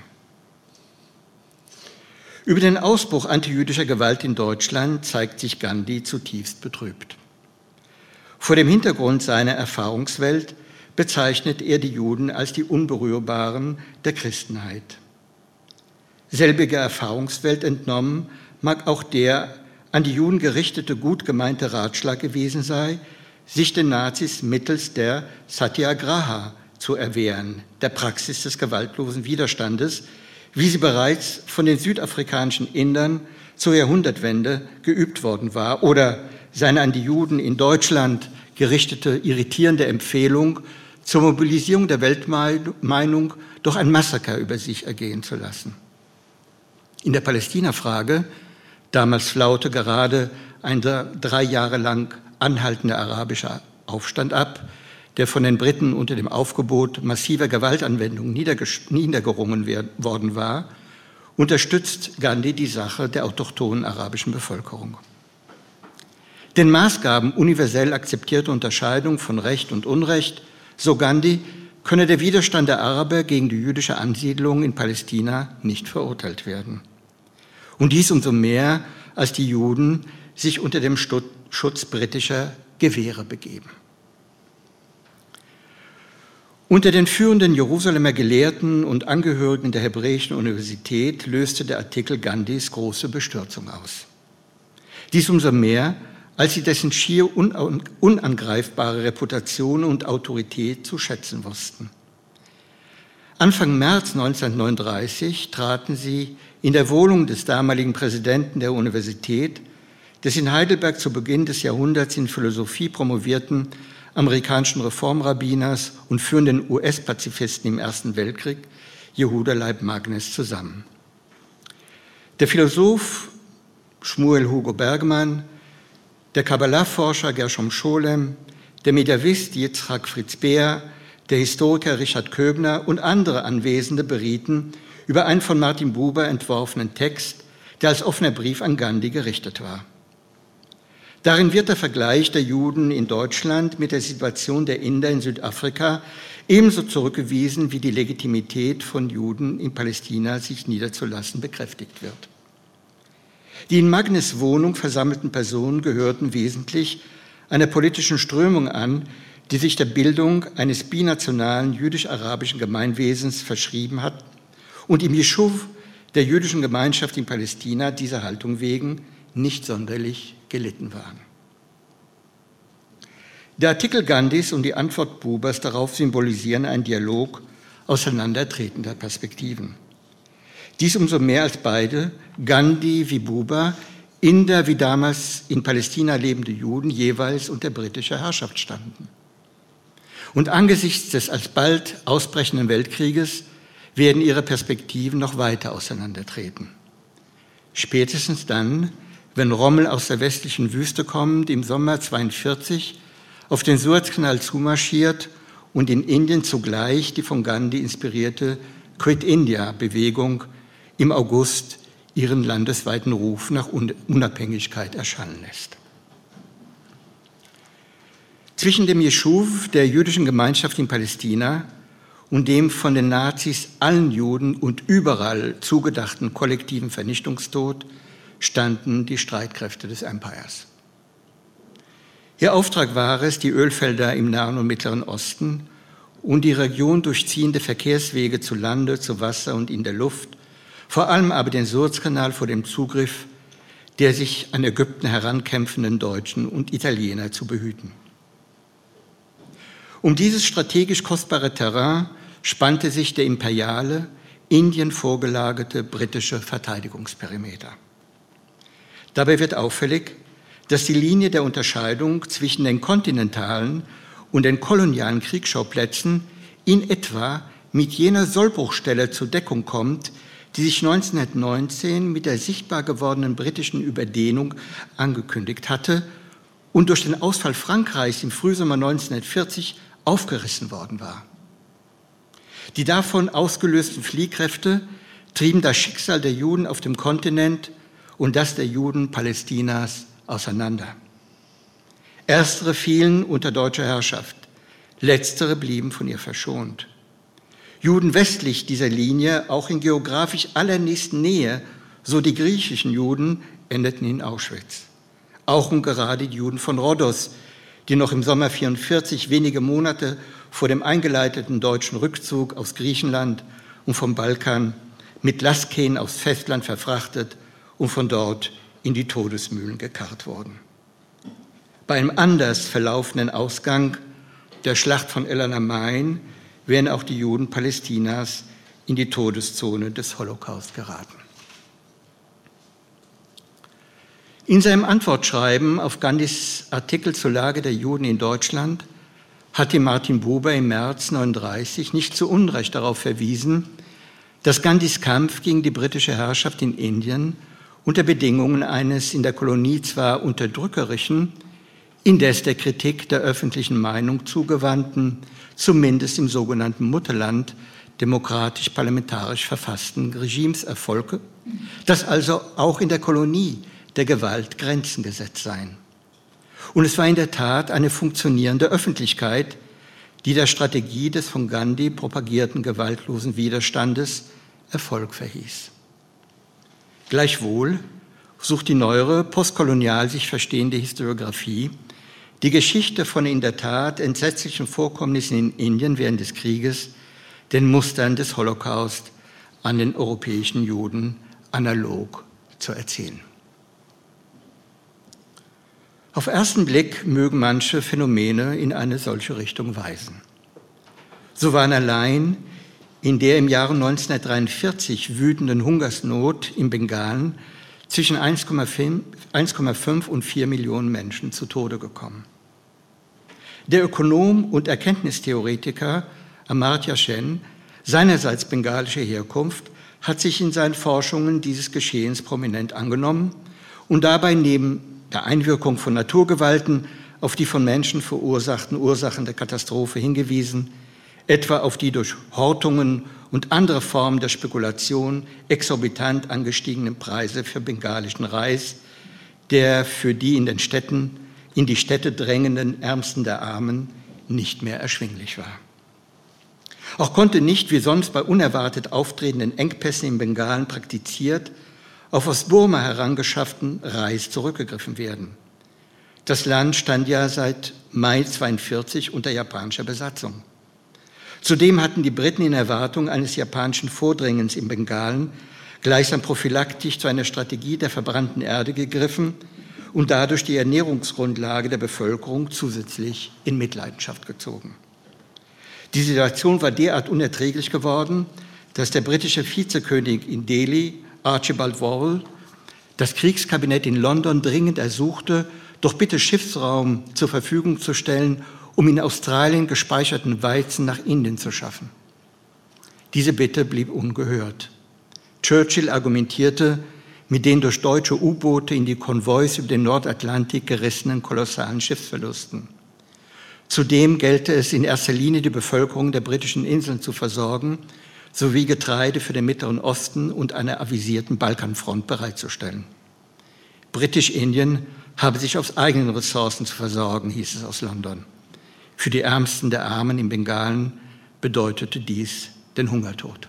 C: Über den Ausbruch antijüdischer Gewalt in Deutschland zeigt sich Gandhi zutiefst betrübt. Vor dem Hintergrund seiner Erfahrungswelt bezeichnet er die Juden als die Unberührbaren der Christenheit. Selbiger Erfahrungswelt entnommen mag auch der an die Juden gerichtete, gut gemeinte Ratschlag gewesen sei, sich den Nazis mittels der Satyagraha zu erwehren, der Praxis des gewaltlosen Widerstandes, wie sie bereits von den südafrikanischen Indern zur Jahrhundertwende geübt worden war, oder seine an die Juden in Deutschland gerichtete irritierende Empfehlung, zur Mobilisierung der Weltmeinung doch ein Massaker über sich ergehen zu lassen. In der Palästina-Frage, damals flaute gerade ein 3 Jahre lang anhaltender arabischer Aufstand ab, der von den Briten unter dem Aufgebot massiver Gewaltanwendung niedergerungen worden war, unterstützt Gandhi die Sache der autochthonen arabischen Bevölkerung. Den Maßgaben universell akzeptierter Unterscheidung von Recht und Unrecht, so Gandhi, könne der Widerstand der Araber gegen die jüdische Ansiedlung in Palästina nicht verurteilt werden. Und dies umso mehr, als die Juden sich unter dem Schutz britischer Gewehre begeben. Unter den führenden Jerusalemer Gelehrten und Angehörigen der Hebräischen Universität löste der Artikel Gandhis große Bestürzung aus. Dies umso mehr, als sie dessen schier unangreifbare Reputation und Autorität zu schätzen wussten. Anfang März 1939 traten sie in der Wohnung des damaligen Präsidenten der Universität, des in Heidelberg zu Beginn des Jahrhunderts in Philosophie promovierten amerikanischen Reformrabbiners und führenden US-Pazifisten im Ersten Weltkrieg, Yehuda Leib Magnes, zusammen. Der Philosoph Shmuel Hugo Bergmann, der Kabbalah-Forscher Gershom Scholem, der Mediavist Yitzhak Fritz Beer, der Historiker Richard Köbner und andere Anwesende berieten über einen von Martin Buber entworfenen Text, der als offener Brief an Gandhi gerichtet war. Darin wird der Vergleich der Juden in Deutschland mit der Situation der Inder in Südafrika ebenso zurückgewiesen, wie die Legitimität von Juden in Palästina sich niederzulassen bekräftigt wird. Die in Magnes Wohnung versammelten Personen gehörten wesentlich einer politischen Strömung an, die sich der Bildung eines binationalen jüdisch-arabischen Gemeinwesens verschrieben hat und im Jeschuv der jüdischen Gemeinschaft in Palästina dieser Haltung wegen nicht sonderlich gelitten waren. Der Artikel Gandhis und die Antwort Bubers darauf symbolisieren einen Dialog auseinandertretender Perspektiven. Dies umso mehr, als beide, Gandhi wie Buber, Inder wie damals in Palästina lebende Juden, jeweils unter britischer Herrschaft standen. Und angesichts des alsbald ausbrechenden Weltkrieges werden ihre Perspektiven noch weiter auseinandertreten. Spätestens dann, wenn Rommel aus der westlichen Wüste kommend im Sommer 1942 auf den Suezkanal zumarschiert und in Indien zugleich die von Gandhi inspirierte Quit India-Bewegung im August ihren landesweiten Ruf nach Unabhängigkeit erschallen lässt. Zwischen dem Jeschuv der jüdischen Gemeinschaft in Palästina und dem von den Nazis allen Juden und überall zugedachten kollektiven Vernichtungstod standen die Streitkräfte des Empires. Ihr Auftrag war es, die Ölfelder im Nahen und Mittleren Osten und die Region durchziehende Verkehrswege zu Lande, zu Wasser und in der Luft, vor allem aber den Suezkanal vor dem Zugriff der sich an Ägypten herankämpfenden Deutschen und Italiener zu behüten. Um dieses strategisch kostbare Terrain spannte sich der imperiale, Indien vorgelagerte britische Verteidigungsperimeter. Dabei wird auffällig, dass die Linie der Unterscheidung zwischen den kontinentalen und den kolonialen Kriegsschauplätzen in etwa mit jener Sollbruchstelle zur Deckung kommt, die sich 1919 mit der sichtbar gewordenen britischen Überdehnung angekündigt hatte und durch den Ausfall Frankreichs im Frühsommer 1940 aufgerissen worden war. Die davon ausgelösten Fliehkräfte trieben das Schicksal der Juden auf dem Kontinent und das der Juden Palästinas auseinander. Erstere fielen unter deutscher Herrschaft, letztere blieben von ihr verschont. Juden westlich dieser Linie, auch in geografisch allernächsten Nähe, so die griechischen Juden, endeten in Auschwitz. Auch und gerade die Juden von Rhodos, die noch im Sommer 1944, wenige Monate vor dem eingeleiteten deutschen Rückzug aus Griechenland und vom Balkan mit Lastkähnen aufs Festland verfrachtet und von dort in die Todesmühlen gekarrt wurden. Bei einem anders verlaufenden Ausgang der Schlacht von El Alamein wären auch die Juden Palästinas in die Todeszone des Holocaust geraten. In seinem Antwortschreiben auf Gandhis Artikel zur Lage der Juden in Deutschland hatte Martin Buber im März 1939 nicht zu Unrecht darauf verwiesen, dass Gandhis Kampf gegen die britische Herrschaft in Indien unter Bedingungen eines in der Kolonie zwar unterdrückerischen, indes der Kritik der öffentlichen Meinung zugewandten, zumindest im sogenannten Mutterland demokratisch-parlamentarisch verfassten Regimes erfolge, dass also auch in der Kolonie der Gewalt Grenzen gesetzt seien. Und es war in der Tat eine funktionierende Öffentlichkeit, die der Strategie des von Gandhi propagierten gewaltlosen Widerstandes Erfolg verhieß. Gleichwohl sucht die neuere, postkolonial sich verstehende Historiographie die Geschichte von in der Tat entsetzlichen Vorkommnissen in Indien während des Krieges, den Mustern des Holocaust an den europäischen Juden analog zu erzählen. Auf ersten Blick mögen manche Phänomene in eine solche Richtung weisen. So waren allein in der im Jahre 1943 wütenden Hungersnot in Bengalen zwischen 1,5 und 4 Millionen Menschen zu Tode gekommen. Der Ökonom und Erkenntnistheoretiker Amartya Sen, seinerseits bengalischer Herkunft, hat sich in seinen Forschungen dieses Geschehens prominent angenommen und dabei neben der Einwirkung von Naturgewalten auf die von Menschen verursachten Ursachen der Katastrophe hingewiesen, etwa auf die durch Hortungen und andere Formen der Spekulation exorbitant angestiegenen Preise für bengalischen Reis, der für die in die Städte drängenden Ärmsten der Armen nicht mehr erschwinglich war. Auch konnte nicht, wie sonst bei unerwartet auftretenden Engpässen in Bengalen praktiziert, auf aus Burma herangeschafften Reis zurückgegriffen werden. Das Land stand ja seit Mai 1942 unter japanischer Besatzung. Zudem hatten die Briten in Erwartung eines japanischen Vordringens in Bengalen gleichsam prophylaktisch zu einer Strategie der verbrannten Erde gegriffen und dadurch die Ernährungsgrundlage der Bevölkerung zusätzlich in Mitleidenschaft gezogen. Die Situation war derart unerträglich geworden, dass der britische Vizekönig in Delhi, Archibald Wavell, das Kriegskabinett in London dringend ersuchte, doch bitte Schiffsraum zur Verfügung zu stellen, um in Australien gespeicherten Weizen nach Indien zu schaffen. Diese Bitte blieb ungehört. Churchill argumentierte mit den durch deutsche U-Boote in die Konvois über den Nordatlantik gerissenen kolossalen Schiffsverlusten. Zudem gelte es in erster Linie, die Bevölkerung der britischen Inseln zu versorgen, sowie Getreide für den Mittleren Osten und einer avisierten Balkanfront bereitzustellen. Britisch-Indien habe sich aus eigenen Ressourcen zu versorgen, hieß es aus London. Für die Ärmsten der Armen in Bengalen bedeutete dies den Hungertod.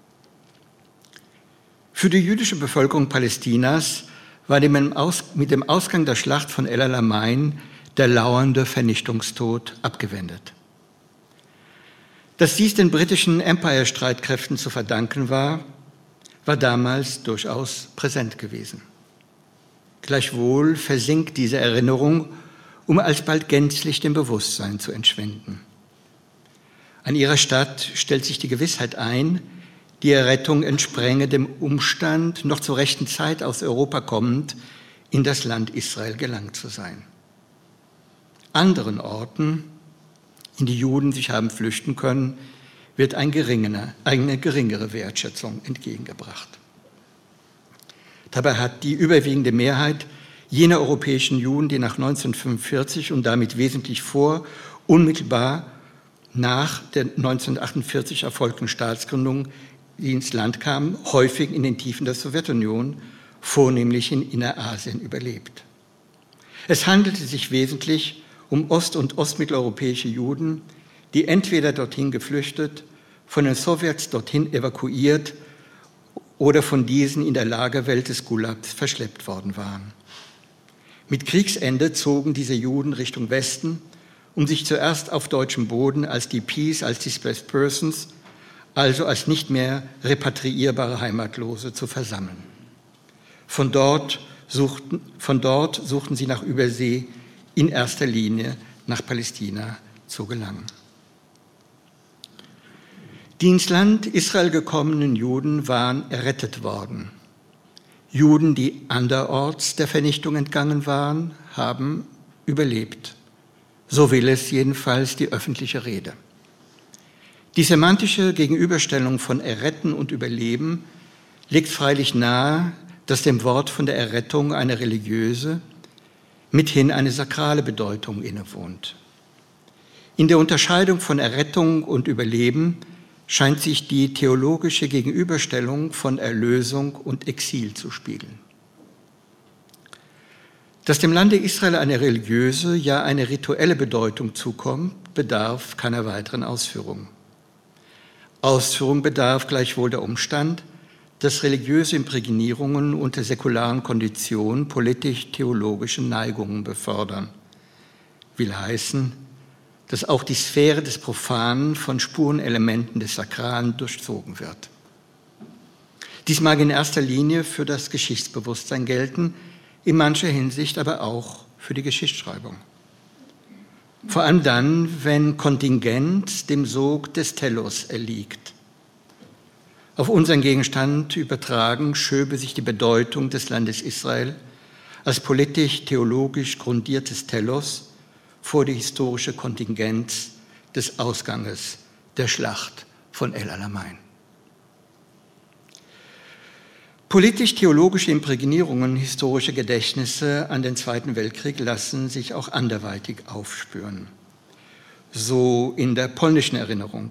C: Für die jüdische Bevölkerung Palästinas war mit dem Ausgang der Schlacht von El Alamein der lauernde Vernichtungstod abgewendet. Dass dies den britischen Empire-Streitkräften zu verdanken war, war damals durchaus präsent gewesen. Gleichwohl versinkt diese Erinnerung, um alsbald gänzlich dem Bewusstsein zu entschwinden. An ihrer Stadt stellt sich die Gewissheit ein, die Errettung entspränge dem Umstand, noch zur rechten Zeit aus Europa kommend, in das Land Israel gelangt zu sein. Anderen Orten, in die Juden sich haben flüchten können, wird eine geringere Wertschätzung entgegengebracht. Dabei hat die überwiegende Mehrheit jener europäischen Juden, die nach 1945 und damit wesentlich unmittelbar nach der 1948 erfolgten Staatsgründung, die ins Land kamen, häufig in den Tiefen der Sowjetunion, vornehmlich in Innerasien, überlebt. Es handelte sich wesentlich um ost- und ostmitteleuropäische Juden, die entweder dorthin geflüchtet, von den Sowjets dorthin evakuiert oder von diesen in der Lagerwelt des Gulags verschleppt worden waren. Mit Kriegsende zogen diese Juden Richtung Westen, um sich zuerst auf deutschem Boden als DPs, als Displaced Persons, also als nicht mehr repatriierbare Heimatlose zu versammeln. Von dort suchten sie nach Übersee in erster Linie nach Palästina zu gelangen. Die ins Land Israel gekommenen Juden waren errettet worden. Juden, die anderorts der Vernichtung entgangen waren, haben überlebt. So will es jedenfalls die öffentliche Rede. Die semantische Gegenüberstellung von Erretten und Überleben legt freilich nahe, dass dem Wort von der Errettung eine religiöse, mithin eine sakrale Bedeutung innewohnt. In der Unterscheidung von Errettung und Überleben scheint sich die theologische Gegenüberstellung von Erlösung und Exil zu spiegeln. Dass dem Lande Israel eine religiöse, ja eine rituelle Bedeutung zukommt, bedarf keiner weiteren Ausführung. Ausführung bedarf gleichwohl der Umstand, dass religiöse Imprägnierungen unter säkularen Konditionen politisch-theologische Neigungen befördern. Will heißen, dass auch die Sphäre des Profanen von Spurenelementen des Sakralen durchzogen wird. Dies mag in erster Linie für das Geschichtsbewusstsein gelten, in mancher Hinsicht aber auch für die Geschichtsschreibung. Vor allem dann, wenn Kontingent dem Sog des Telos erliegt. Auf unseren Gegenstand übertragen schöbe sich die Bedeutung des Landes Israel als politisch-theologisch grundiertes Telos vor die historische Kontingenz des Ausganges der Schlacht von El Alamein. Politisch-theologische Imprägnierungen, historische Gedächtnisse an den Zweiten Weltkrieg lassen sich auch anderweitig aufspüren. So in der polnischen Erinnerung.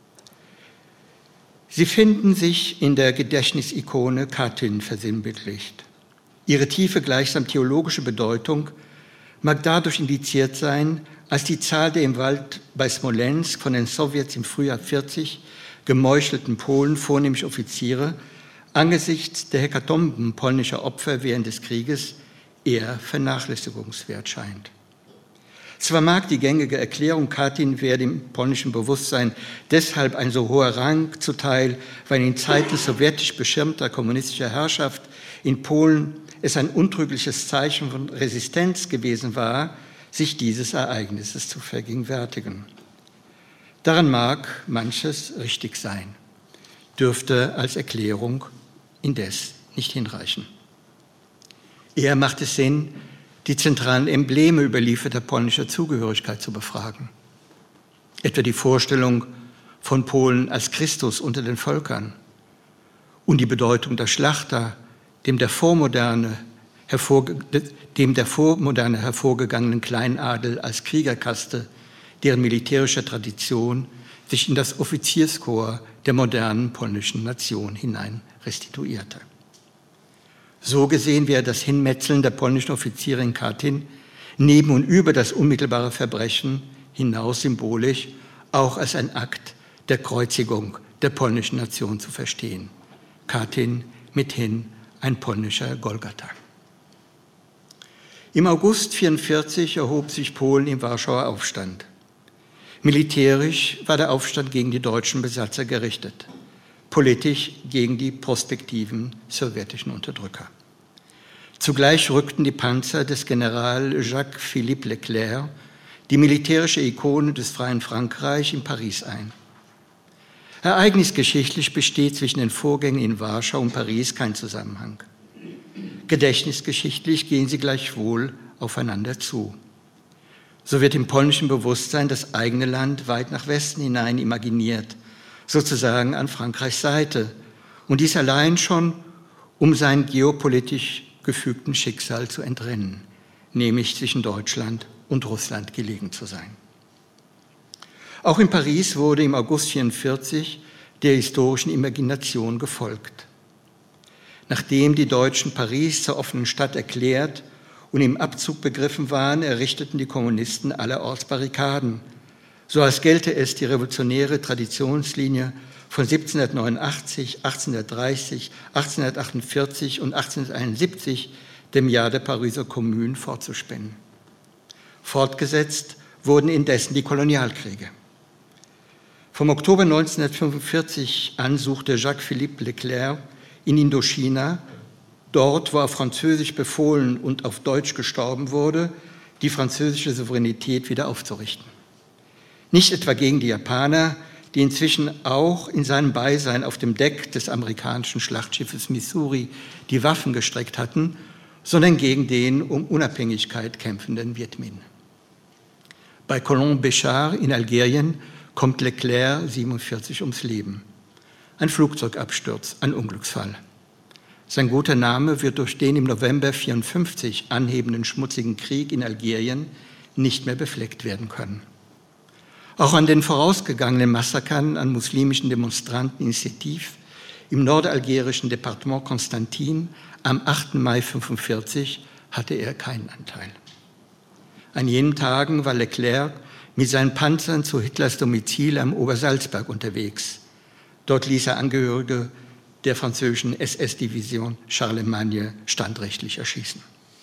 C: Sie finden sich in der Gedächtnisikone Katyn versinnbildlicht. Ihre tiefe, gleichsam theologische Bedeutung mag dadurch indiziert sein, als die Zahl der im Wald bei Smolensk von den Sowjets im Frühjahr 40 gemeuchelten Polen, vornehmlich Offiziere, angesichts der Hekatomben polnischer Opfer während des Krieges eher vernachlässigungswert scheint. Zwar mag die gängige Erklärung, Katyn werde im polnischen Bewusstsein deshalb ein so hoher Rang zuteil, weil in Zeiten sowjetisch beschirmter kommunistischer Herrschaft in Polen es ein untrügliches Zeichen von Resistenz gewesen war, sich dieses Ereignisses zu vergegenwärtigen. Daran mag manches richtig sein, dürfte als Erklärung indes nicht hinreichen. Eher macht es Sinn, die zentralen Embleme überlieferter polnischer Zugehörigkeit zu befragen. Etwa die Vorstellung von Polen als Christus unter den Völkern und die Bedeutung der Schlachter, dem der Vormoderne hervorgegangenen Kleinadel als Kriegerkaste, deren militärische Tradition sich in das Offizierskorps der modernen polnischen Nation hinein restituierte. So gesehen wäre das Hinmetzeln der polnischen Offiziere in Katyn neben und über das unmittelbare Verbrechen hinaus symbolisch auch als ein Akt der Kreuzigung der polnischen Nation zu verstehen. Katyn mithin ein polnischer Golgatha. Im August 1944 erhob sich Polen im Warschauer Aufstand. Militärisch war der Aufstand gegen die deutschen Besatzer gerichtet, politisch gegen die prospektiven sowjetischen Unterdrücker. Zugleich rückten die Panzer des General Jacques-Philippe Leclerc, die militärische Ikone des freien Frankreich, in Paris ein. Ereignisgeschichtlich besteht zwischen den Vorgängen in Warschau und Paris kein Zusammenhang. Gedächtnisgeschichtlich gehen sie gleichwohl aufeinander zu. So wird im polnischen Bewusstsein das eigene Land weit nach Westen hinein imaginiert, sozusagen an Frankreichs Seite. Und dies allein schon, um sein geopolitisch gefügten Schicksal zu entrinnen, nämlich zwischen Deutschland und Russland gelegen zu sein. Auch in Paris wurde im August 1944 der historischen Imagination gefolgt. Nachdem die Deutschen Paris zur offenen Stadt erklärt und im Abzug begriffen waren, errichteten die Kommunisten allerorts Barrikaden, so als gelte es die revolutionäre Traditionslinie von 1789, 1830, 1848 und 1871, dem Jahr der Pariser Kommune, fortzuspinnen. Fortgesetzt wurden indessen die Kolonialkriege. Vom Oktober 1945 an suchte Jacques-Philippe Leclerc in Indochina, dort, wo er französisch befohlen und auf Deutsch gestorben wurde, die französische Souveränität wieder aufzurichten. Nicht etwa gegen die Japaner, die inzwischen auch in seinem Beisein auf dem Deck des amerikanischen Schlachtschiffes Missouri die Waffen gestreckt hatten, sondern gegen den um Unabhängigkeit kämpfenden Viet Minh. Bei Colomb Béchar in Algerien kommt Leclerc 1947 ums Leben. Ein Flugzeugabsturz, ein Unglücksfall. Sein guter Name wird durch den im November 1954 anhebenden schmutzigen Krieg in Algerien nicht mehr befleckt werden können. Auch an den vorausgegangenen Massakern an muslimischen Demonstranten in Sétif im nordalgerischen Departement Constantine am 8. Mai 1945 hatte er keinen Anteil. An jenen Tagen war Leclerc mit seinen Panzern zu Hitlers Domizil am Obersalzberg unterwegs. Dort ließ er Angehörige der französischen SS-Division Charlemagne standrechtlich erschießen.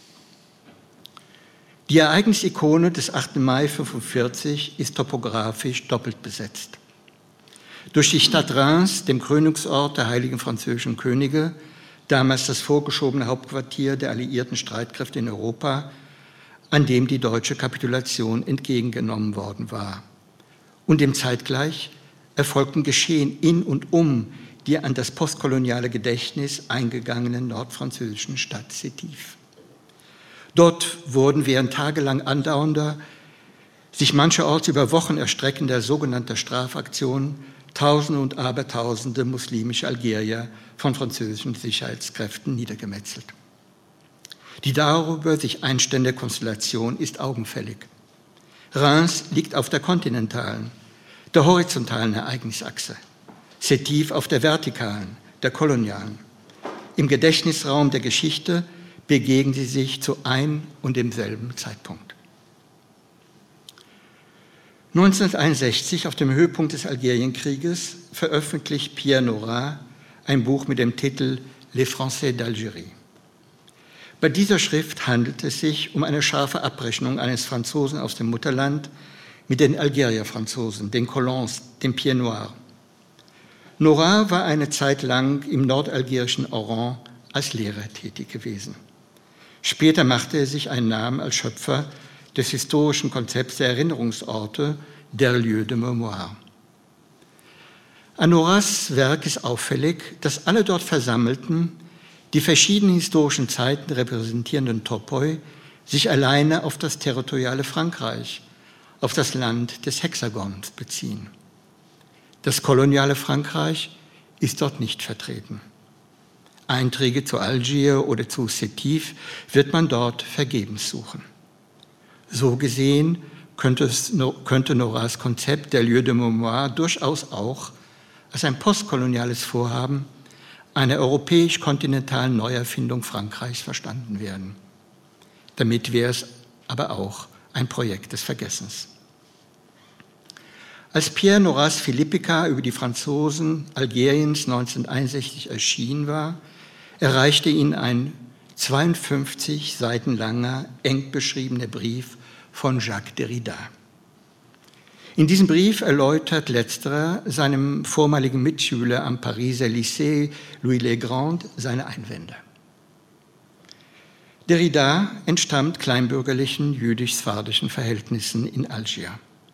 C: Die Ereignisikone des 8. Mai 1945 ist topografisch doppelt besetzt. Durch die Stadt Reims, dem Krönungsort der heiligen französischen Könige, damals das vorgeschobene Hauptquartier der alliierten Streitkräfte in Europa, an dem die deutsche Kapitulation entgegengenommen worden war. Und dem zeitgleich erfolgten Geschehen in und um die an das postkoloniale Gedächtnis eingegangenen nordfranzösischen Stadt Sétif. Dort wurden während tagelang andauernder, sich mancherorts über Wochen erstreckender sogenannter Strafaktionen Tausende und Abertausende muslimische Algerier von französischen Sicherheitskräften niedergemetzelt. Die darüber sich einstellende Konstellation ist augenfällig. Reims liegt auf der kontinentalen, der horizontalen Ereignisachse, Sétif auf der vertikalen, der kolonialen. Im Gedächtnisraum der Geschichte begegnen sie sich zu ein und demselben Zeitpunkt. 1961, auf dem Höhepunkt des Algerienkrieges, veröffentlicht Pierre Nora ein Buch mit dem Titel Les Français d'Algérie. Bei dieser Schrift handelt es sich um eine scharfe Abrechnung eines Franzosen aus dem Mutterland mit den Algerier-Franzosen, den Colons, den Pieds Noirs. Nora war eine Zeit lang im nordalgerischen Oran als Lehrer tätig gewesen. Später machte er sich einen Namen als Schöpfer des historischen Konzepts der Erinnerungsorte, der Lieu de Mémoire. An Noras Werk ist auffällig, dass alle dort versammelten, die verschiedenen historischen Zeiten repräsentierenden Topoi sich alleine auf das territoriale Frankreich, auf das Land des Hexagons beziehen. Das koloniale Frankreich ist dort nicht vertreten. Einträge zu Algier oder zu Sétif wird man dort vergebens suchen. So gesehen könnte Noras Konzept der Lieux de Mémoire durchaus auch als ein postkoloniales Vorhaben einer europäisch-kontinentalen Neuerfindung Frankreichs verstanden werden. Damit wäre es aber auch ein Projekt des Vergessens. Als Pierre Noras Philippica über die Franzosen Algeriens 1961 erschienen war, erreichte ihn ein 52 Seiten langer, eng beschriebener Brief von Jacques Derrida. In diesem Brief erläutert letzterer seinem vormaligen Mitschüler am Pariser Lycée Louis le Grand seine Einwände. Derrida entstammt kleinbürgerlichen jüdisch-sfardischen Verhältnissen in Algier.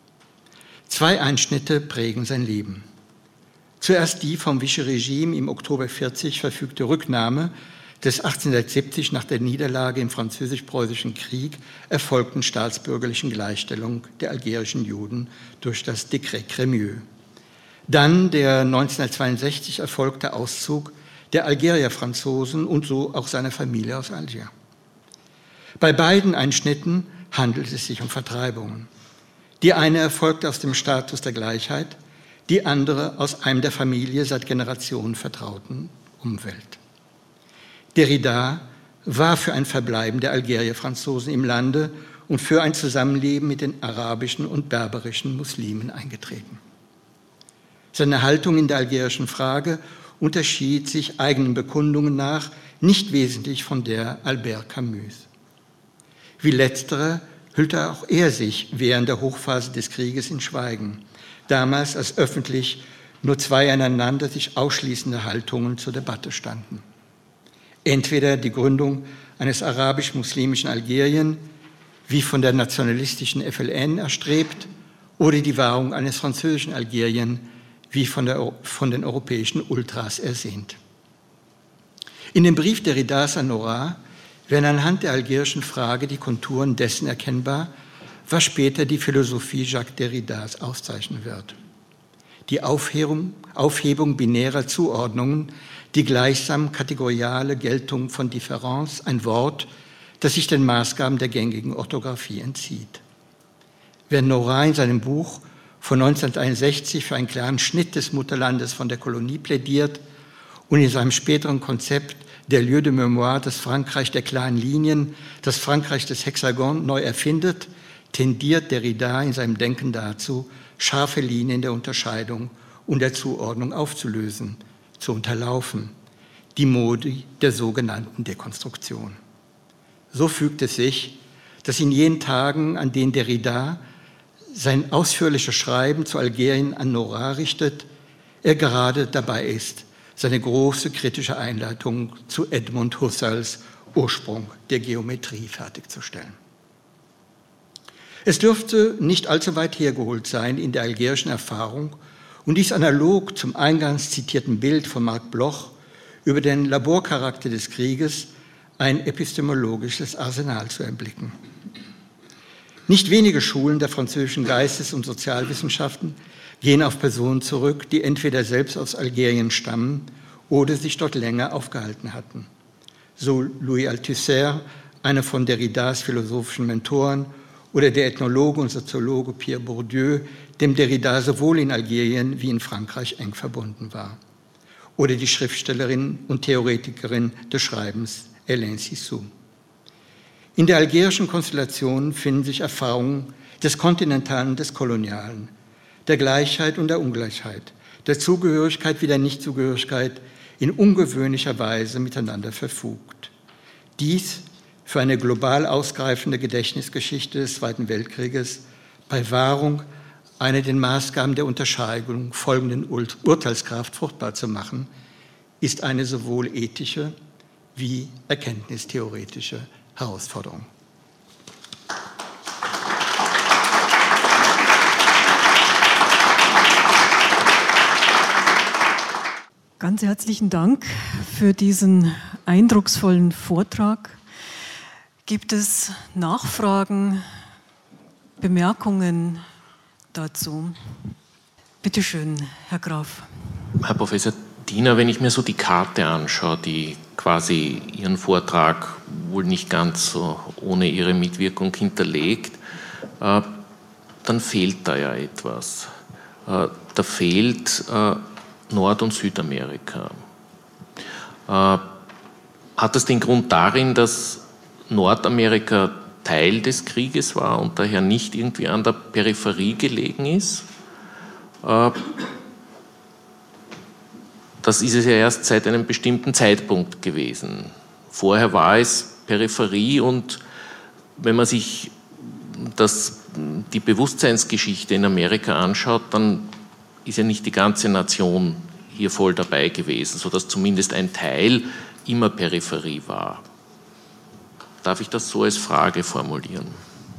C: 2 Einschnitte prägen sein Leben. Zuerst die vom Vichy-Regime im Oktober 40 verfügte Rücknahme des 1870 nach der Niederlage im Französisch-Preußischen Krieg erfolgten staatsbürgerlichen Gleichstellung der algerischen Juden durch das Décret Crémieux. Dann der 1962 erfolgte Auszug der Algerier-Franzosen und so auch seiner Familie aus Algier. Bei beiden Einschnitten handelt es sich um Vertreibungen. Die eine erfolgte aus dem Status der Gleichheit, die andere aus einem der Familie seit Generationen vertrauten Umfeld. Derrida war für ein Verbleiben der Algerier-Franzosen im Lande und für ein Zusammenleben mit den arabischen und berberischen Muslimen eingetreten. Seine Haltung in der algerischen Frage unterschied sich eigenen Bekundungen nach nicht wesentlich von der Albert Camus. Wie letzterer hüllte auch er sich während der Hochphase des Krieges in Schweigen, damals als öffentlich nur 2 einander sich ausschließende Haltungen zur Debatte standen. Entweder die Gründung eines arabisch-muslimischen Algerien, wie von der nationalistischen FLN erstrebt, oder die Wahrung eines französischen Algerien, wie von den europäischen Ultras ersehnt. In dem Brief Derridas an Nora werden anhand der algerischen Frage die Konturen dessen erkennbar, was später die Philosophie Jacques Derridas auszeichnen wird. Die Aufhebung binärer Zuordnungen, die gleichsam kategoriale Geltung von Differenz, ein Wort, das sich den Maßgaben der gängigen Orthographie entzieht. Während Nora in seinem Buch von 1961 für einen klaren Schnitt des Mutterlandes von der Kolonie plädiert und in seinem späteren Konzept der Lieux de Mémoire das Frankreich der klaren Linien, das Frankreich des Hexagon neu erfindet, tendiert Derrida in seinem Denken dazu, scharfe Linien der Unterscheidung und der Zuordnung aufzulösen, zu unterlaufen, die Modi der sogenannten Dekonstruktion. So fügt es sich, dass in jenen Tagen, an denen Derrida sein ausführliches Schreiben zu Algerien an Nora richtet, er gerade dabei ist, seine große kritische Einleitung zu Edmund Husserls Ursprung der Geometrie fertigzustellen. Es dürfte nicht allzu weit hergeholt sein in der algerischen Erfahrung und dies analog zum eingangs zitierten Bild von Marc Bloch über den Laborcharakter des Krieges ein epistemologisches Arsenal zu erblicken. Nicht wenige Schulen der französischen Geistes- und Sozialwissenschaften gehen auf Personen zurück, die entweder selbst aus Algerien stammen oder sich dort länger aufgehalten hatten. So Louis Althusser, einer von Derridas philosophischen Mentoren, oder der Ethnologe und Soziologe Pierre Bourdieu, dem Derrida sowohl in Algerien wie in Frankreich eng verbunden war. Oder die Schriftstellerin und Theoretikerin des Schreibens Hélène Cixous. In der algerischen Konstellation finden sich Erfahrungen des Kontinentalen und des Kolonialen, der Gleichheit und der Ungleichheit, der Zugehörigkeit wie der Nichtzugehörigkeit in ungewöhnlicher Weise miteinander verfugt. Dies für eine global ausgreifende Gedächtnisgeschichte des Zweiten Weltkrieges bei Wahrung einer den Maßgaben der Unterscheidung folgenden Urteilskraft fruchtbar zu machen, ist eine sowohl ethische wie erkenntnistheoretische Herausforderung.
B: Ganz herzlichen Dank für diesen eindrucksvollen Vortrag. Gibt es Nachfragen, Bemerkungen dazu? Bitte schön, Herr Graf.
D: Herr Professor Diener, wenn ich mir so die Karte anschaue, die quasi Ihren Vortrag wohl nicht ganz so ohne Ihre Mitwirkung hinterlegt, dann fehlt da ja etwas. Da fehlt Nord- und Südamerika. Hat das den Grund darin, dass Nordamerika Teil des Krieges war und daher nicht irgendwie an der Peripherie gelegen ist? Das ist es ja erst seit einem bestimmten Zeitpunkt gewesen. Vorher war es Peripherie, und wenn man sich die Bewusstseinsgeschichte in Amerika anschaut, dann ist ja nicht die ganze Nation hier voll dabei gewesen, sodass zumindest ein Teil immer Peripherie war. Darf ich das so als Frage formulieren?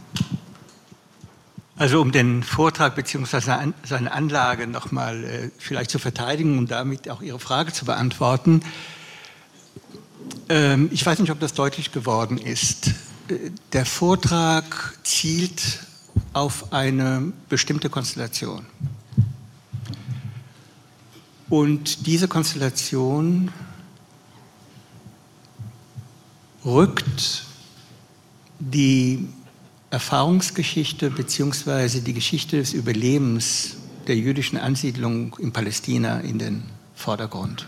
C: Also um den Vortrag bzw. seine Anlage nochmal vielleicht zu verteidigen und damit auch Ihre Frage zu beantworten. Ich weiß nicht, ob das deutlich geworden ist. Der Vortrag zielt auf eine bestimmte Konstellation. Und diese Konstellation rückt die Erfahrungsgeschichte bzw. die Geschichte des Überlebens der jüdischen Ansiedlung in Palästina in den Vordergrund.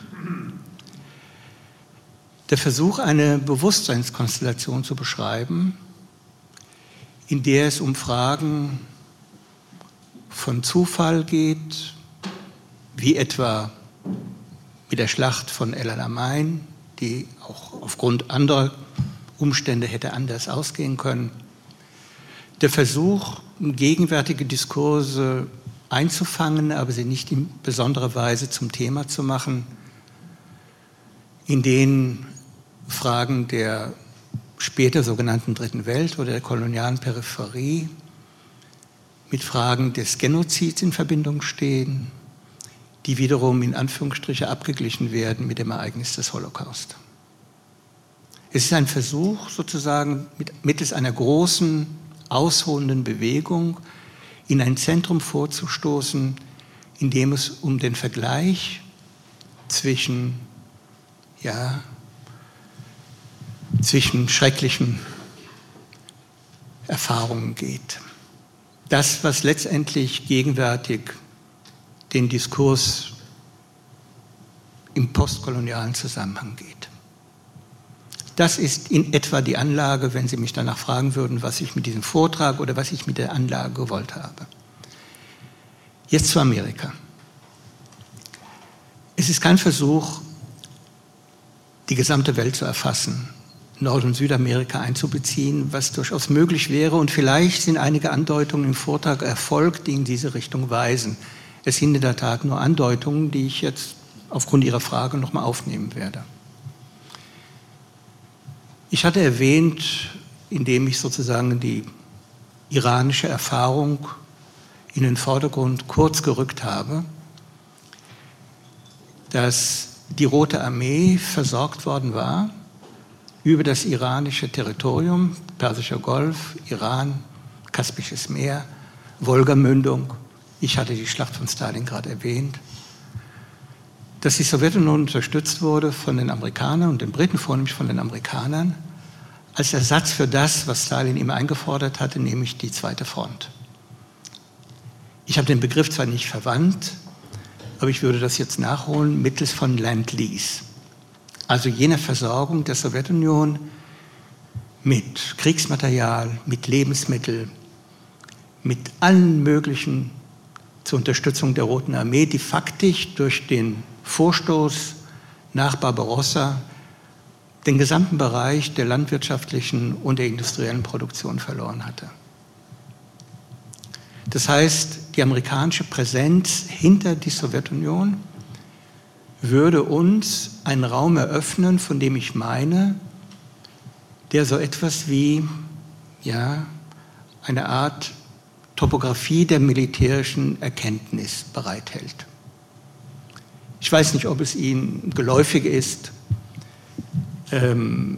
C: Der Versuch, eine Bewusstseinskonstellation zu beschreiben, in der es um Fragen von Zufall geht, wie etwa mit der Schlacht von El Alamein, die auch aufgrund anderer Umstände hätte anders ausgehen können. Der Versuch, gegenwärtige Diskurse einzufangen, aber sie nicht in besonderer Weise zum Thema zu machen, in denen Fragen der später sogenannten Dritten Welt oder der kolonialen Peripherie mit Fragen des Genozids in Verbindung stehen, die wiederum in Anführungsstriche abgeglichen werden mit dem Ereignis des Holocaust. Es ist ein Versuch, sozusagen mittels einer großen, ausholenden Bewegung in ein Zentrum vorzustoßen, in dem es um den Vergleich zwischen schrecklichen Erfahrungen geht. Das, was letztendlich gegenwärtig den Diskurs im postkolonialen Zusammenhang geht. Das ist in etwa die Anlage, wenn Sie mich danach fragen würden, was ich mit diesem Vortrag oder was ich mit der Anlage gewollt habe. Jetzt zu Amerika. Es ist kein Versuch, die gesamte Welt zu erfassen, Nord- und Südamerika einzubeziehen, was durchaus möglich wäre, und vielleicht sind einige Andeutungen im Vortrag erfolgt, die in diese Richtung weisen. Es sind in der Tat nur Andeutungen, die ich jetzt aufgrund Ihrer Frage nochmal aufnehmen werde. Ich hatte erwähnt, indem ich sozusagen die iranische Erfahrung in den Vordergrund kurz gerückt habe, dass die Rote Armee versorgt worden war über das iranische Territorium, Persischer Golf, Iran, Kaspisches Meer, Wolgamündung. Ich hatte die Schlacht von Stalingrad erwähnt. Dass die Sowjetunion unterstützt wurde von den Amerikanern und den Briten, vornehmlich von den Amerikanern, als Ersatz für das, was Stalin immer eingefordert hatte, nämlich die Zweite Front. Ich habe den Begriff zwar nicht verwandt, aber ich würde das jetzt nachholen mittels von Land-Lease. Also jener Versorgung der Sowjetunion mit Kriegsmaterial, mit Lebensmitteln, mit allen möglichen zur Unterstützung der Roten Armee, die faktisch durch den Vorstoß nach Barbarossa den gesamten Bereich der landwirtschaftlichen und der industriellen Produktion verloren hatte. Das heißt, die amerikanische Präsenz hinter die Sowjetunion würde uns einen Raum eröffnen, von dem ich meine, der so etwas wie eine Art Topographie der militärischen Erkenntnis bereithält. Ich weiß nicht, ob es Ihnen geläufig ist. Der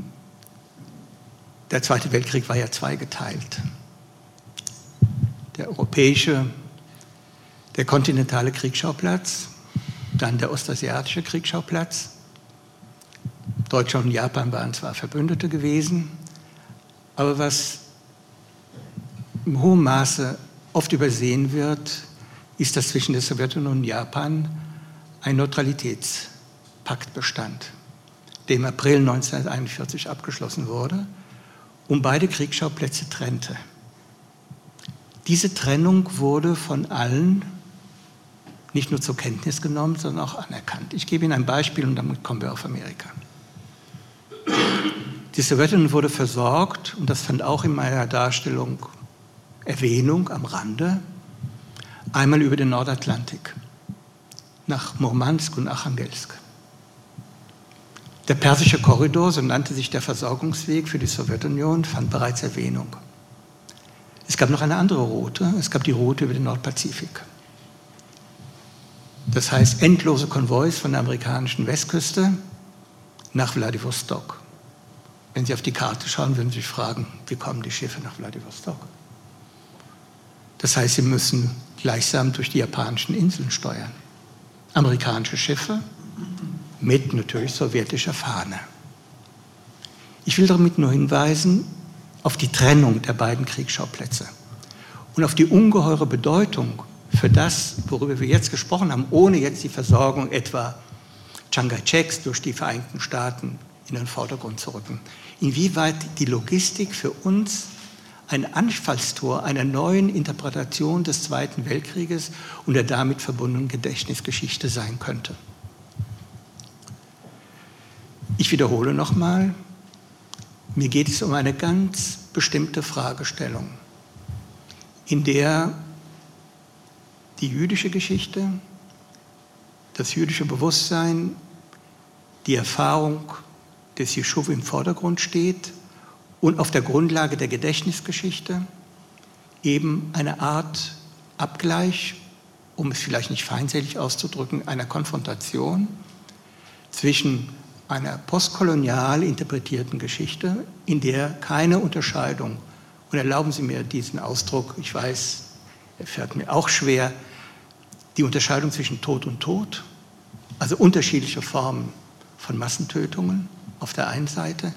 C: Zweite Weltkrieg war ja zweigeteilt. Der europäische, der kontinentale Kriegsschauplatz, dann der ostasiatische Kriegsschauplatz. Deutschland und Japan waren zwar Verbündete gewesen, aber was in hohem Maße oft übersehen wird, ist, dass zwischen der Sowjetunion und Japan ein Neutralitätspakt bestand, der im April 1941 abgeschlossen wurde und beide Kriegsschauplätze trennte. Diese Trennung wurde von allen nicht nur zur Kenntnis genommen, sondern auch anerkannt. Ich gebe Ihnen ein Beispiel und damit kommen wir auf Amerika. Die Sowjetunion wurde versorgt, und das fand auch in meiner Darstellung Erwähnung am Rande, einmal über den Nordatlantik, nach Murmansk und Archangelsk. Der Persische Korridor, so nannte sich der Versorgungsweg für die Sowjetunion, fand bereits Erwähnung. Es gab noch eine andere Route, es gab die Route über den Nordpazifik. Das heißt, endlose Konvois von der amerikanischen Westküste nach Wladiwostok. Wenn Sie auf die Karte schauen, würden Sie sich fragen, wie kommen die Schiffe nach Wladiwostok? Das heißt, sie müssen gleichsam durch die japanischen Inseln steuern. Amerikanische Schiffe mit natürlich sowjetischer Fahne. Ich will damit nur hinweisen auf die Trennung der beiden Kriegsschauplätze und auf die ungeheure Bedeutung für das, worüber wir jetzt gesprochen haben, ohne jetzt die Versorgung etwa Chiang Kai-sheks durch die Vereinigten Staaten in den Vordergrund zu rücken. Inwieweit die Logistik für uns ein Anfallstor einer neuen Interpretation des Zweiten Weltkrieges und der damit verbundenen Gedächtnisgeschichte sein könnte. Ich wiederhole nochmal, mir geht es um eine ganz bestimmte Fragestellung, in der die jüdische Geschichte, das jüdische Bewusstsein, die Erfahrung des Jeschuv im Vordergrund steht und auf der Grundlage der Gedächtnisgeschichte eben eine Art Abgleich, um es vielleicht nicht feindselig auszudrücken, einer Konfrontation zwischen einer postkolonial interpretierten Geschichte, in der keine Unterscheidung, und erlauben Sie mir diesen Ausdruck, ich weiß, er fällt mir auch schwer, die Unterscheidung zwischen Tod und Tod, also unterschiedliche Formen von Massentötungen auf der einen Seite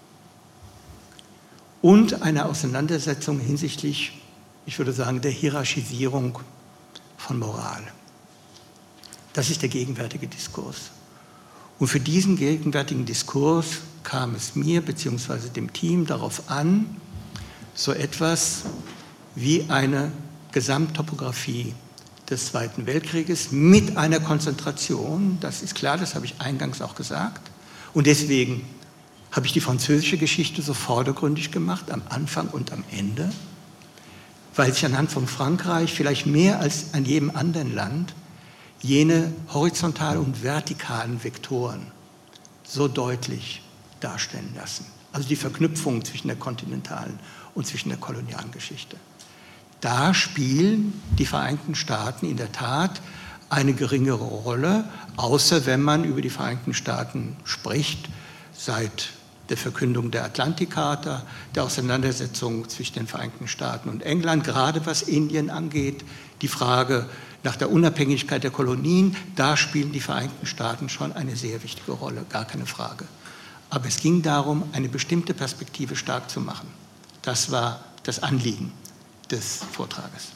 C: und eine Auseinandersetzung hinsichtlich, ich würde sagen, der Hierarchisierung von Moral. Das ist der gegenwärtige Diskurs. Und für diesen gegenwärtigen Diskurs kam es mir bzw. dem Team darauf an, so etwas wie eine Gesamttopographie des Zweiten Weltkrieges mit einer Konzentration, das ist klar, das habe ich eingangs auch gesagt, und deswegen habe ich die französische Geschichte so vordergründig gemacht, am Anfang und am Ende, weil sich anhand von Frankreich vielleicht mehr als an jedem anderen Land jene horizontalen und vertikalen Vektoren so deutlich darstellen lassen. Also die Verknüpfung zwischen der kontinentalen und zwischen der kolonialen Geschichte. Da spielen die Vereinigten Staaten in der Tat eine geringere Rolle, außer wenn man über die Vereinigten Staaten spricht, seit der Verkündung der Atlantikcharta, der Auseinandersetzung zwischen den Vereinigten Staaten und England, gerade was Indien angeht, die Frage nach der Unabhängigkeit der Kolonien, da spielen die Vereinigten Staaten schon eine sehr wichtige Rolle, gar keine Frage. Aber es ging darum, eine bestimmte Perspektive stark zu machen. Das war das Anliegen des Vortrages.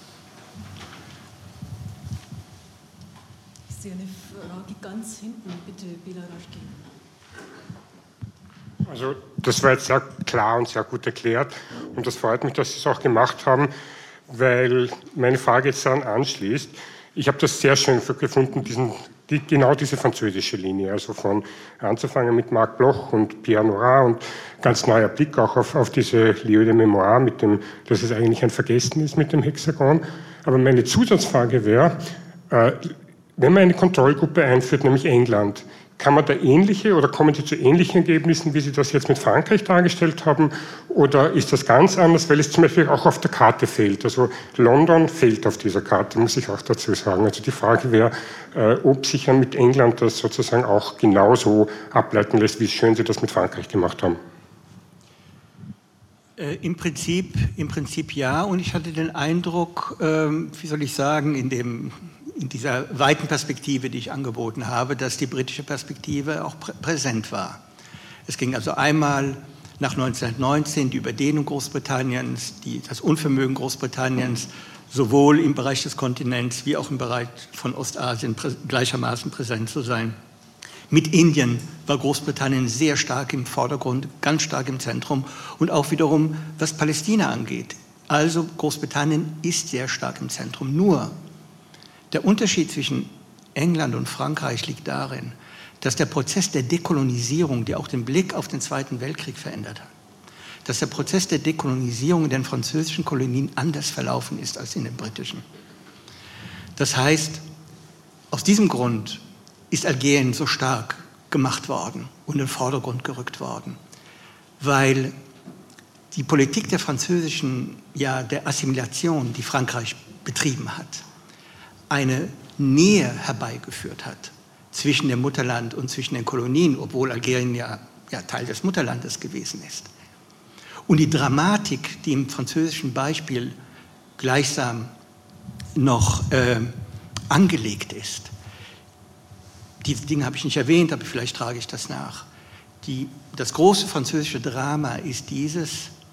B: Ich sehe eine Frage ganz hinten. Bitte, Bela Raschke.
A: Also das war jetzt sehr klar und sehr gut erklärt und das freut mich, dass Sie es auch gemacht haben, weil meine Frage jetzt daran anschließt. Ich habe das sehr schön gefunden, genau diese französische Linie, also von anzufangen mit Marc Bloch und Pierre Nora und ganz neuer Blick auch auf diese Lieu de Mémoire, mit dem, dass es eigentlich ein Vergessen ist mit dem Hexagon. Aber meine Zusatzfrage wäre, wenn man eine Kontrollgruppe einführt, nämlich England, kann man da ähnliche oder kommen die zu ähnlichen Ergebnissen, wie Sie das jetzt mit Frankreich dargestellt haben? Oder ist das ganz anders, weil es zum Beispiel auch auf der Karte fehlt? Also London fehlt auf dieser Karte, muss ich auch dazu sagen. Also die Frage wäre, ob sich ja mit England das sozusagen auch genauso ableiten lässt, wie schön Sie das mit Frankreich gemacht haben.
C: Im Prinzip ja. Und ich hatte den Eindruck, wie soll ich sagen, in dieser weiten Perspektive, die ich angeboten habe, dass die britische Perspektive auch präsent war. Es ging also einmal nach 1919 die Überdehnung Großbritanniens, das Unvermögen Großbritanniens, sowohl im Bereich des Kontinents wie auch im Bereich von Ostasien gleichermaßen präsent zu sein. Mit Indien war Großbritannien sehr stark im Vordergrund, ganz stark im Zentrum und auch wiederum, was Palästina angeht. Also Großbritannien ist sehr stark im Zentrum. Nur der Unterschied zwischen England und Frankreich liegt darin, dass der Prozess der Dekolonisierung, der auch den Blick auf den Zweiten Weltkrieg verändert hat, dass der Prozess der Dekolonisierung in den französischen Kolonien anders verlaufen ist als in den britischen. Das heißt, aus diesem Grund ist Algerien so stark gemacht worden und in den Vordergrund gerückt worden, weil die Politik der französischen, ja der Assimilation, die Frankreich betrieben hat, eine Nähe herbeigeführt hat zwischen dem Mutterland und zwischen den Kolonien, obwohl Algerien ja Teil des Mutterlandes gewesen ist. Und die Dramatik, die im französischen Beispiel gleichsam noch angelegt ist, diese Dinge habe ich nicht erwähnt, aber vielleicht trage ich das nach. Das große französische Drama ist dieses,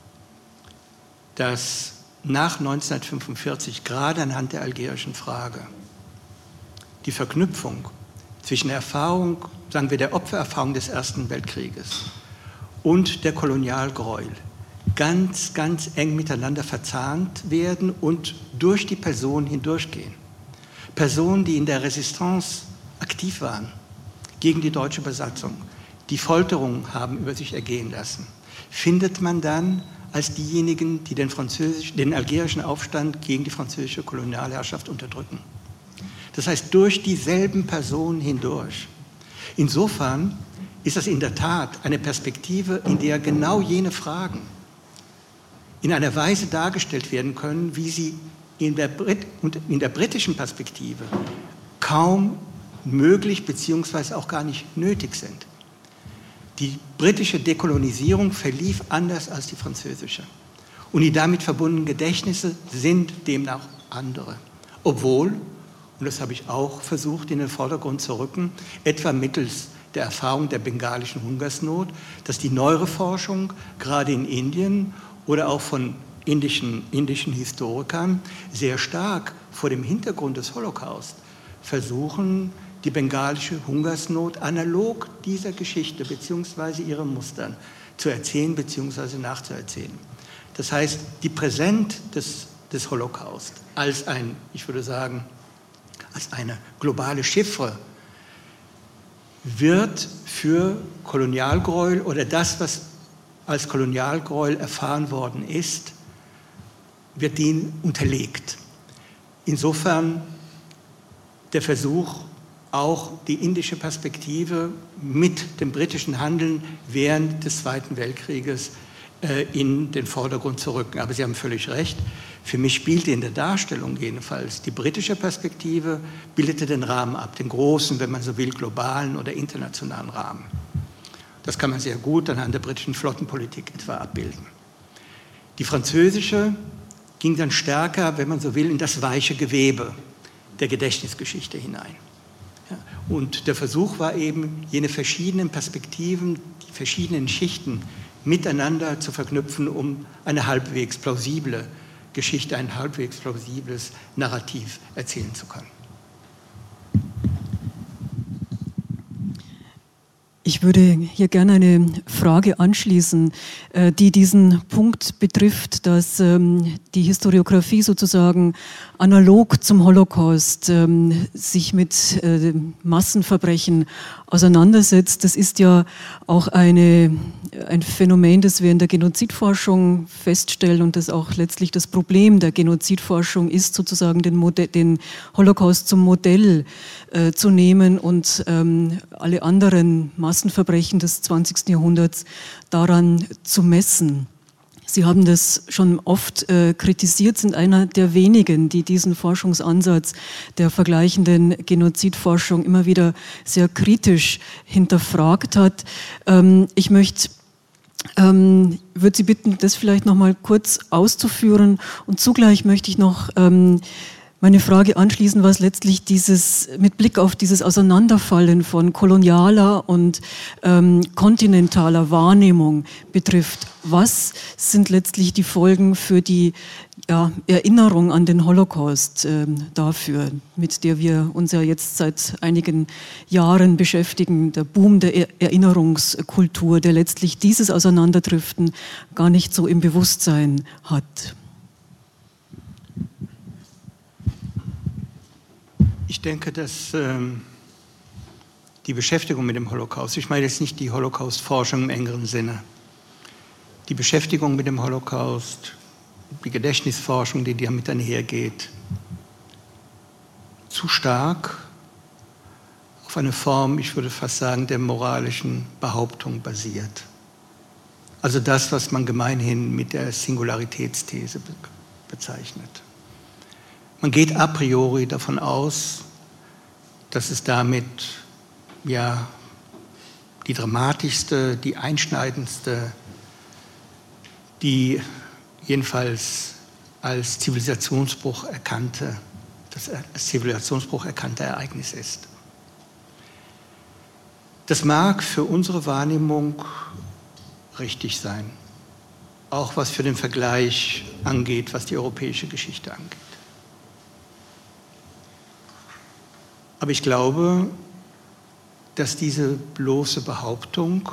C: dass nach 1945, gerade anhand der algerischen Frage, die Verknüpfung zwischen der Erfahrung, sagen wir, der Opfererfahrung des Ersten Weltkrieges und der Kolonialgräuel ganz, ganz eng miteinander verzahnt werden und durch die Personen hindurchgehen. Personen, die in der Resistance aktiv waren gegen die deutsche Besatzung, die Folterungen haben über sich ergehen lassen, findet man dann als diejenigen, die den algerischen Aufstand gegen die französische Kolonialherrschaft unterdrücken. Das heißt, durch dieselben Personen hindurch. Insofern ist das in der Tat eine Perspektive, in der genau jene Fragen in einer Weise dargestellt werden können, wie sie in der britischen Perspektive kaum möglich bzw. auch gar nicht nötig sind. Die britische Dekolonisierung verlief anders als die französische. Und die damit verbundenen Gedächtnisse sind demnach andere. Obwohl, und das habe ich auch versucht in den Vordergrund zu rücken, etwa mittels der Erfahrung der bengalischen Hungersnot, dass die neuere Forschung gerade in Indien oder auch von indischen Historikern sehr stark vor dem Hintergrund des Holocaust versuchen, die bengalische Hungersnot analog dieser Geschichte bzw. ihren Mustern zu erzählen bzw. nachzuerzählen. Das heißt, die Präsenz des Holocaust als ich würde sagen, als eine globale Chiffre wird für Kolonialgräuel oder das, was als Kolonialgräuel erfahren worden ist, wird denen unterlegt. Insofern der Versuch, auch die indische Perspektive mit dem britischen Handeln während des Zweiten Weltkrieges in den Vordergrund zu rücken. Aber Sie haben völlig recht, für mich spielte in der Darstellung jedenfalls die britische Perspektive, bildete den Rahmen ab, den großen, wenn man so will, globalen oder internationalen Rahmen. Das kann man sehr gut anhand der britischen Flottenpolitik etwa abbilden. Die französische ging dann stärker, wenn man so will, in das weiche Gewebe der Gedächtnisgeschichte hinein. Ja, und der Versuch war eben, jene verschiedenen Perspektiven, die verschiedenen Schichten miteinander zu verknüpfen, um eine halbwegs plausible Geschichte, ein halbwegs plausibles Narrativ erzählen zu können.
B: Ich würde hier gerne eine Frage anschließen, die diesen Punkt betrifft, dass die Historiographie sozusagen analog zum Holocaust sich mit Massenverbrechen auseinandersetzt. Das ist ja auch ein Phänomen, das wir in der Genozidforschung feststellen und das auch letztlich das Problem der Genozidforschung ist, sozusagen den Holocaust zum Modell zu nehmen und alle anderen Massenverbrechen des 20. Jahrhunderts daran zu messen. Sie haben das schon oft kritisiert, sind einer der wenigen, die diesen Forschungsansatz der vergleichenden Genozidforschung immer wieder sehr kritisch hinterfragt hat. Ich würde Sie bitten, das vielleicht noch mal kurz auszuführen und zugleich möchte ich noch meine Frage anschließen, was letztlich mit Blick auf dieses Auseinanderfallen von kolonialer und kontinentaler Wahrnehmung betrifft. Was sind letztlich die Folgen für die Erinnerung an den Holocaust dafür, mit der wir uns ja jetzt seit einigen Jahren beschäftigen, der Boom der Erinnerungskultur, der letztlich dieses Auseinanderdriften gar nicht so im Bewusstsein hat.
C: Ich denke, dass die Beschäftigung mit dem Holocaust, ich meine jetzt nicht die Holocaust-Forschung im engeren Sinne, die Beschäftigung mit dem Holocaust, die Gedächtnisforschung, die damit einhergeht, zu stark auf eine Form, ich würde fast sagen, der moralischen Behauptung basiert. Also das, was man gemeinhin mit der Singularitätsthese bezeichnet. Man geht a priori davon aus, dass es damit ja die dramatischste, die einschneidendste, die jedenfalls als Zivilisationsbruch erkannte Ereignis ist. Das mag für unsere Wahrnehmung richtig sein, auch was für den Vergleich angeht, was die europäische Geschichte angeht. Aber ich glaube, dass diese bloße Behauptung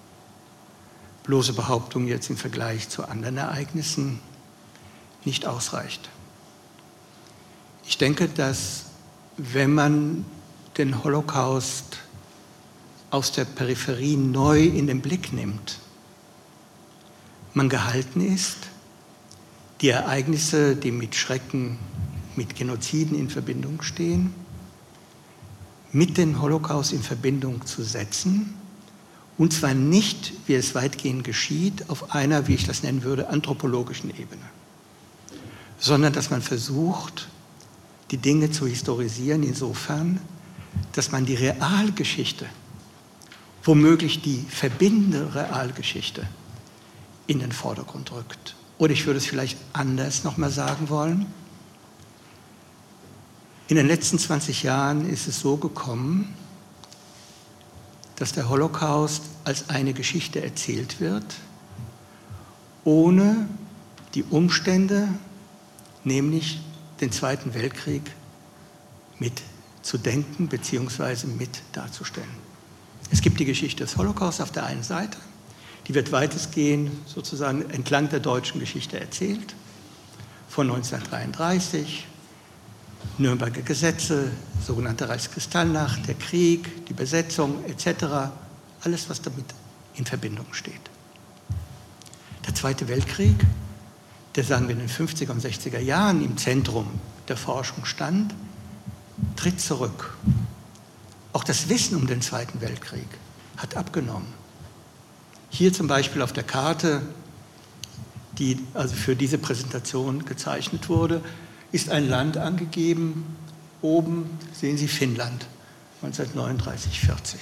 C: jetzt im Vergleich zu anderen Ereignissen nicht ausreicht. Ich denke, dass wenn man den Holocaust aus der Peripherie neu in den Blick nimmt, man gehalten ist, die Ereignisse, die mit Schrecken, mit Genoziden in Verbindung stehen, mit dem Holocaust in Verbindung zu setzen, und zwar nicht, wie es weitgehend geschieht, auf einer, wie ich das nennen würde, anthropologischen Ebene, sondern dass man versucht, die Dinge zu historisieren insofern, dass man die Realgeschichte, womöglich die verbindende Realgeschichte, in den Vordergrund rückt. Oder ich würde es vielleicht anders nochmal sagen wollen. In den letzten 20 Jahren ist es so gekommen, dass der Holocaust als eine Geschichte erzählt wird, ohne die Umstände, nämlich den Zweiten Weltkrieg, mit zu denken bzw. mit darzustellen. Es gibt die Geschichte des Holocaust auf der einen Seite, die wird weitestgehend sozusagen entlang der deutschen Geschichte erzählt, von 1933, Nürnberger Gesetze, sogenannte Reichskristallnacht, der Krieg, die Besetzung etc., alles, was damit in Verbindung steht. Der Zweite Weltkrieg, der, sagen wir, in den 50er und 60er Jahren im Zentrum der Forschung stand, tritt zurück. Auch das Wissen um den Zweiten Weltkrieg hat abgenommen. Hier zum Beispiel auf der Karte, die also für diese Präsentation gezeichnet wurde, ist ein Land angegeben. Oben sehen Sie Finnland, 1939, 40.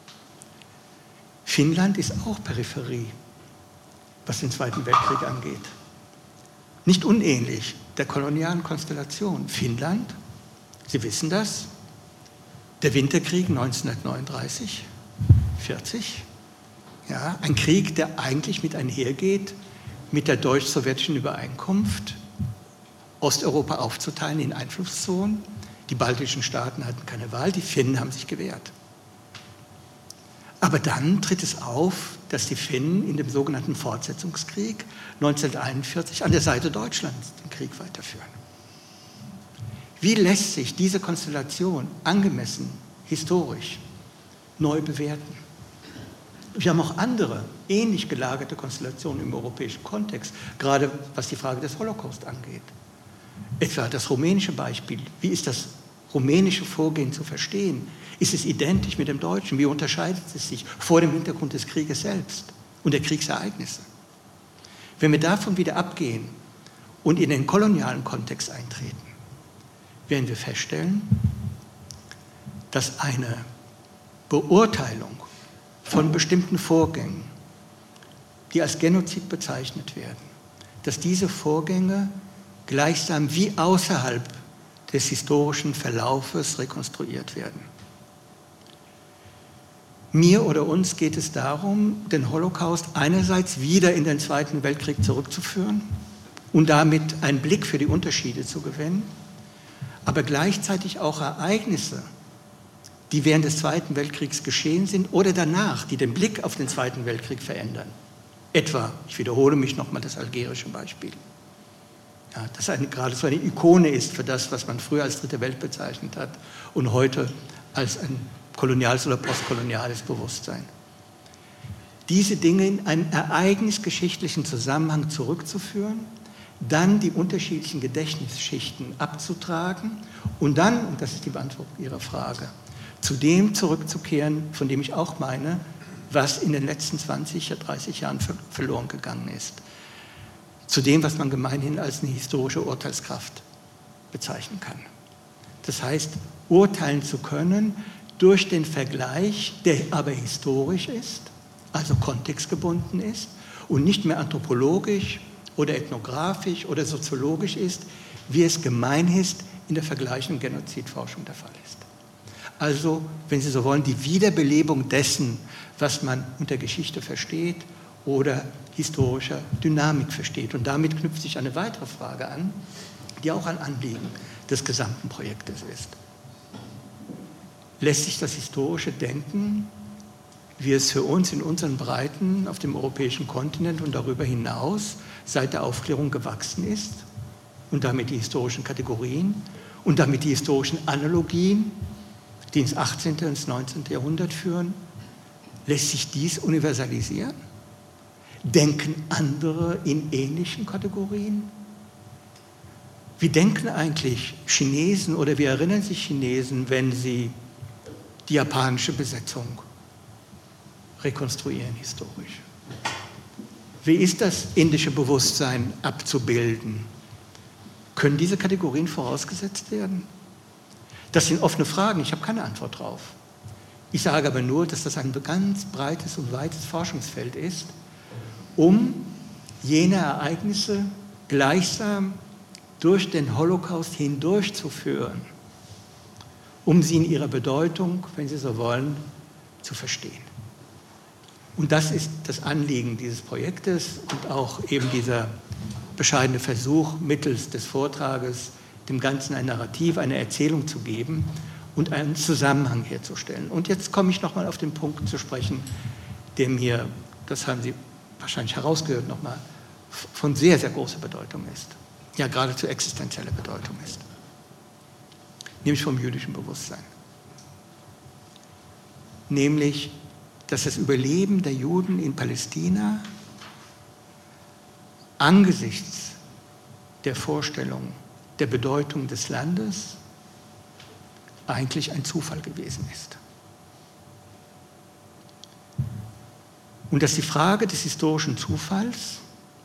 C: Finnland ist auch Peripherie, was den Zweiten Weltkrieg angeht. Nicht unähnlich der kolonialen Konstellation. Finnland, Sie wissen das, der Winterkrieg 1939, 40. Ja, ein Krieg, der eigentlich mit einhergeht mit der deutsch-sowjetischen Übereinkunft, Osteuropa aufzuteilen in Einflusszonen. Die baltischen Staaten hatten keine Wahl, die Finnen haben sich gewehrt. Aber dann tritt es auf, dass die Finnen in dem sogenannten Fortsetzungskrieg 1941 an der Seite Deutschlands den Krieg weiterführen. Wie lässt sich diese Konstellation angemessen, historisch, neu bewerten? Wir haben auch andere, ähnlich gelagerte Konstellationen im europäischen Kontext, gerade was die Frage des Holocaust angeht. Etwa das rumänische Beispiel. Wie ist das rumänische Vorgehen zu verstehen? Ist es identisch mit dem deutschen? Wie unterscheidet es sich vor dem Hintergrund des Krieges selbst und der Kriegsereignisse? Wenn wir davon wieder abgehen und in den kolonialen Kontext eintreten, werden wir feststellen, dass eine Beurteilung von bestimmten Vorgängen, die als Genozid bezeichnet werden, dass diese Vorgänge gleichsam wie außerhalb des historischen Verlaufes rekonstruiert werden. Mir oder uns geht es darum, den Holocaust einerseits wieder in den Zweiten Weltkrieg zurückzuführen, und damit einen Blick für die Unterschiede zu gewinnen, aber gleichzeitig auch Ereignisse, die während des Zweiten Weltkriegs geschehen sind oder danach, die den Blick auf den Zweiten Weltkrieg verändern. Etwa, ich wiederhole mich nochmal, das algerische Beispiel. Ja, das gerade so eine Ikone ist für das, was man früher als Dritte Welt bezeichnet hat und heute als ein koloniales oder postkoloniales Bewusstsein. Diese Dinge in einen ereignisgeschichtlichen Zusammenhang zurückzuführen, dann die unterschiedlichen Gedächtnisschichten abzutragen und dann, und das ist die Beantwortung Ihrer Frage, zu dem zurückzukehren, von dem ich auch meine, was in den letzten 20, 30 Jahren verloren gegangen ist. Zu dem, was man gemeinhin als eine historische Urteilskraft bezeichnen kann. Das heißt, urteilen zu können durch den Vergleich, der aber historisch ist, also kontextgebunden ist und nicht mehr anthropologisch oder ethnografisch oder soziologisch ist, wie es gemeinhin in der vergleichenden Genozidforschung der Fall ist. Also, wenn Sie so wollen, die Wiederbelebung dessen, was man unter Geschichte versteht oder historischer Dynamik versteht. Und damit knüpft sich eine weitere Frage an, die auch ein Anliegen des gesamten Projektes ist. Lässt sich das historische Denken, wie es für uns in unseren Breiten auf dem europäischen Kontinent und darüber hinaus seit der Aufklärung gewachsen ist, und damit die historischen Kategorien und damit die historischen Analogien, die ins 18. und ins 19. Jahrhundert führen, lässt sich dies universalisieren? Denken andere in ähnlichen Kategorien? Wie denken eigentlich Chinesen oder wie erinnern sich Chinesen, wenn sie die japanische Besetzung rekonstruieren historisch? Wie ist das indische Bewusstsein abzubilden? Können diese Kategorien vorausgesetzt werden? Das sind offene Fragen, ich habe keine Antwort drauf. Ich sage aber nur, dass das ein ganz breites und weites Forschungsfeld ist, um jene Ereignisse gleichsam durch den Holocaust hindurchzuführen, um sie in ihrer Bedeutung, wenn Sie so wollen, zu verstehen. Und das ist das Anliegen dieses Projektes und auch eben dieser bescheidene Versuch, mittels des Vortrages dem Ganzen ein Narrativ, eine Erzählung zu geben und einen Zusammenhang herzustellen. Und jetzt komme ich nochmal auf den Punkt zu sprechen, der mir, das haben Sie wahrscheinlich herausgehört, nochmal von sehr, sehr großer Bedeutung ist. Ja, geradezu existenzielle Bedeutung ist. Nämlich vom jüdischen Bewusstsein. Nämlich, dass das Überleben der Juden in Palästina angesichts der Vorstellung der Bedeutung des Landes eigentlich ein Zufall gewesen ist. Und dass die Frage des historischen Zufalls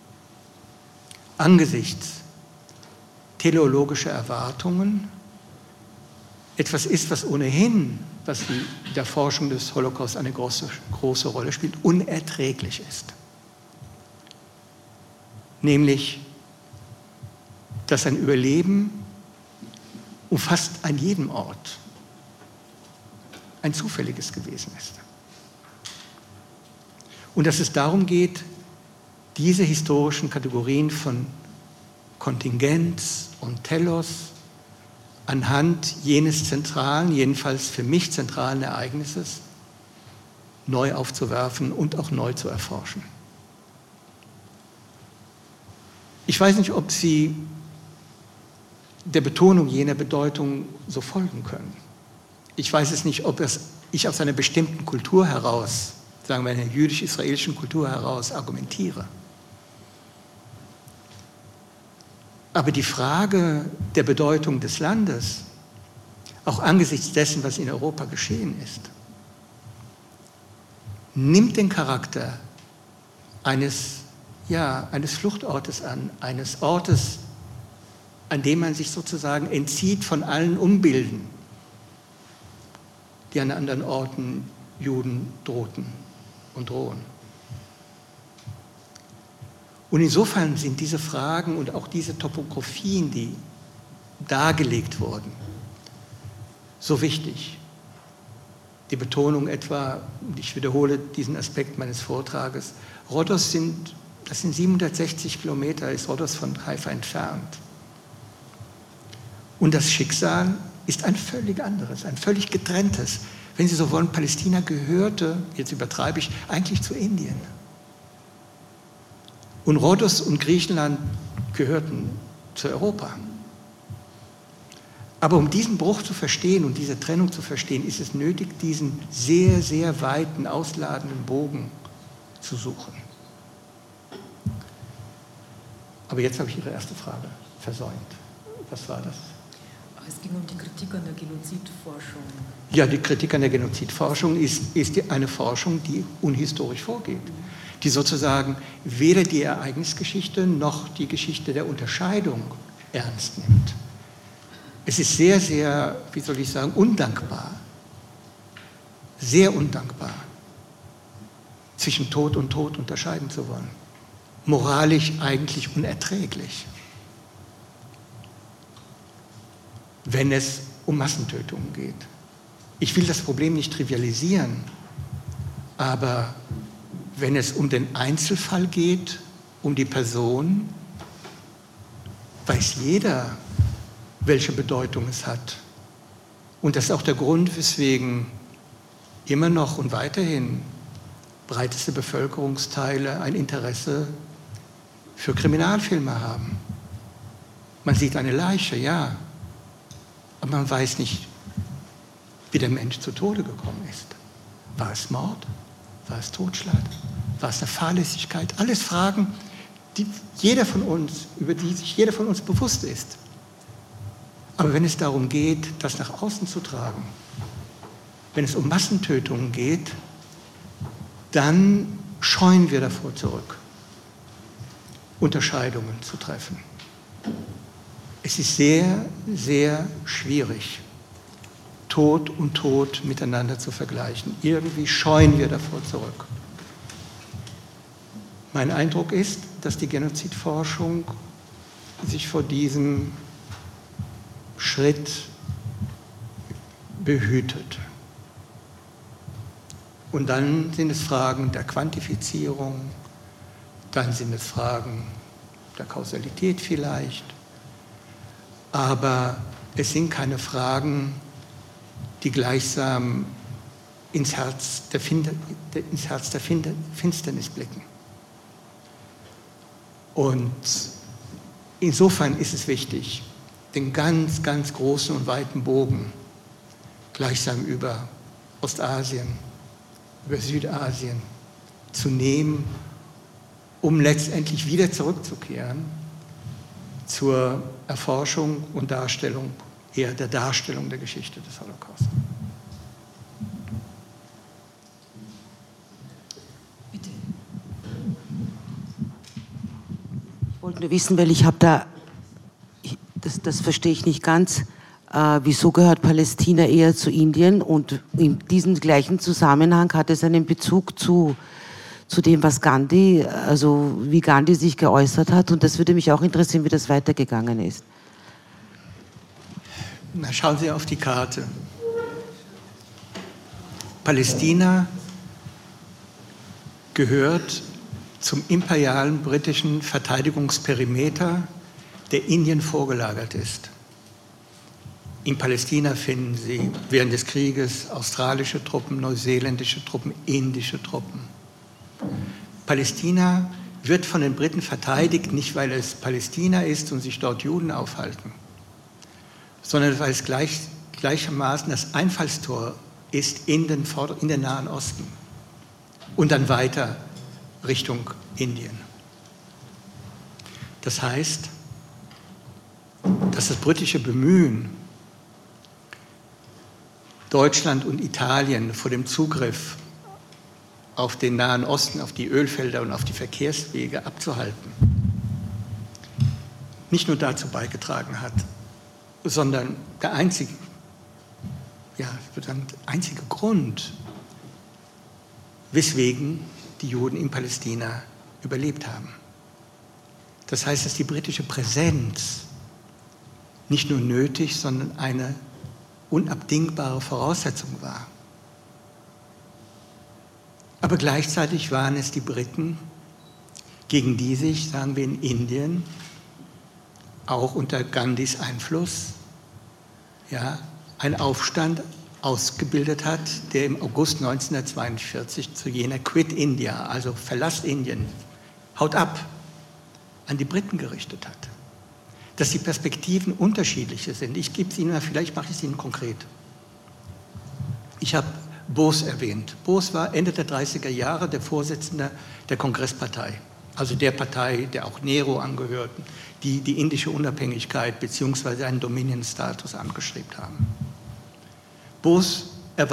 C: angesichts teleologischer Erwartungen etwas ist, was ohnehin, was in der Forschung des Holocaust eine große Rolle spielt, unerträglich ist. Nämlich, dass ein Überleben fast an jedem Ort ein zufälliges gewesen ist. Und dass es darum geht, diese historischen Kategorien von Kontingenz und Telos anhand jenes zentralen, jedenfalls für mich zentralen Ereignisses neu aufzuwerfen und auch neu zu erforschen. Ich weiß nicht, ob Sie der Betonung jener Bedeutung so folgen können. Ich weiß es nicht, ob ich aus einer bestimmten Kultur heraus, sagen wir einer jüdisch-israelischen Kultur heraus, argumentiere. Aber die Frage der Bedeutung des Landes, auch angesichts dessen, was in Europa geschehen ist, nimmt den Charakter eines Fluchtortes an, eines Ortes, an dem man sich sozusagen entzieht von allen Umbilden, die an anderen Orten Juden drohten und drohen. Und insofern sind diese Fragen und auch diese Topografien, die dargelegt wurden, so wichtig. Die Betonung etwa, und ich wiederhole diesen Aspekt meines Vortrages, Rhodos sind Das sind 760 Kilometer, ist Rhodos von Haifa entfernt. Und das Schicksal ist ein völlig anderes, ein völlig getrenntes. Wenn Sie so wollen, Palästina gehörte, jetzt übertreibe ich, eigentlich zu Indien. Und Rhodos und Griechenland gehörten zu Europa. Aber um diesen Bruch zu verstehen und diese Trennung zu verstehen, ist es nötig, diesen sehr, sehr weiten, ausladenden Bogen zu suchen. Aber jetzt habe ich Ihre erste Frage versäumt. Was war das?
B: Es ging um die Kritik an der Genozidforschung.
C: Ja, die Kritik an der Genozidforschung ist eine Forschung, die unhistorisch vorgeht, die sozusagen weder die Ereignisgeschichte noch die Geschichte der Unterscheidung ernst nimmt. Es ist sehr, sehr, wie soll ich sagen, undankbar, sehr undankbar, zwischen Tod und Tod unterscheiden zu wollen. Moralisch eigentlich unerträglich, wenn es um Massentötungen geht. Ich will das Problem nicht trivialisieren, aber wenn es um den Einzelfall geht, um die Person, weiß jeder, welche Bedeutung es hat. Und das ist auch der Grund, weswegen immer noch und weiterhin breiteste Bevölkerungsteile ein Interesse für Kriminalfilme haben. Man sieht eine Leiche, ja, aber man weiß nicht, wie der Mensch zu Tode gekommen ist. War es Mord? War es Totschlag? War es eine Fahrlässigkeit? Alles Fragen, über die sich jeder von uns bewusst ist. Aber wenn es darum geht, das nach außen zu tragen, wenn es um Massentötungen geht, dann scheuen wir davor zurück, Unterscheidungen zu treffen. Es ist sehr, sehr schwierig, Tod und Tod miteinander zu vergleichen. Irgendwie scheuen wir davor zurück. Mein Eindruck ist, dass die Genozidforschung sich vor diesem Schritt behütet. Und dann sind es Fragen der Quantifizierung, dann sind es Fragen der Kausalität vielleicht, aber es sind keine Fragen, die gleichsam ins Herz der Finsternis blicken. Und insofern ist es wichtig, den ganz, ganz großen und weiten Bogen gleichsam über Ostasien, über Südasien zu nehmen, um letztendlich wieder zurückzukehren zur Erforschung und Darstellung, eher der Darstellung der Geschichte des Holocaust.
B: Bitte.
E: Ich wollte nur wissen, weil ich habe da, das verstehe ich nicht ganz, wieso gehört Palästina eher zu Indien, und in diesem gleichen Zusammenhang hat es einen Bezug zu dem, was Gandhi, also wie Gandhi sich geäußert hat, und das würde mich auch interessieren, wie das weitergegangen ist.
C: Na, schauen Sie auf die Karte. Palästina gehört zum imperialen britischen Verteidigungsperimeter, der Indien vorgelagert ist. In Palästina finden Sie während des Krieges australische Truppen, neuseeländische Truppen, indische Truppen. Palästina wird von den Briten verteidigt, nicht weil es Palästina ist und sich dort Juden aufhalten, sondern weil es gleichermaßen das Einfallstor ist in den Nahen Osten und dann weiter Richtung Indien. Das heißt, dass das britische Bemühen, Deutschland und Italien vor dem Zugriff auf den Nahen Osten, auf die Ölfelder und auf die Verkehrswege abzuhalten, nicht nur dazu beigetragen hat, sondern der einzige Grund, weswegen die Juden in Palästina überlebt haben. Das heißt, dass die britische Präsenz nicht nur nötig, sondern eine unabdingbare Voraussetzung war. Aber gleichzeitig waren es die Briten, gegen die sich, sagen wir, in Indien auch unter Gandhis Einfluss ein Aufstand ausgebildet hat, der im August 1942 zu jener Quit India, also verlasst Indien, haut ab, an die Briten gerichtet hat. Dass die Perspektiven unterschiedliche sind. Ich gebe es Ihnen, vielleicht mache ich es Ihnen konkret. Ich habe Bose erwähnt. Bose war Ende der 30er Jahre der Vorsitzende der Kongresspartei, also der Partei, der auch Nehru angehörten, die die indische Unabhängigkeit bzw. einen Dominion-Status angestrebt haben. Bose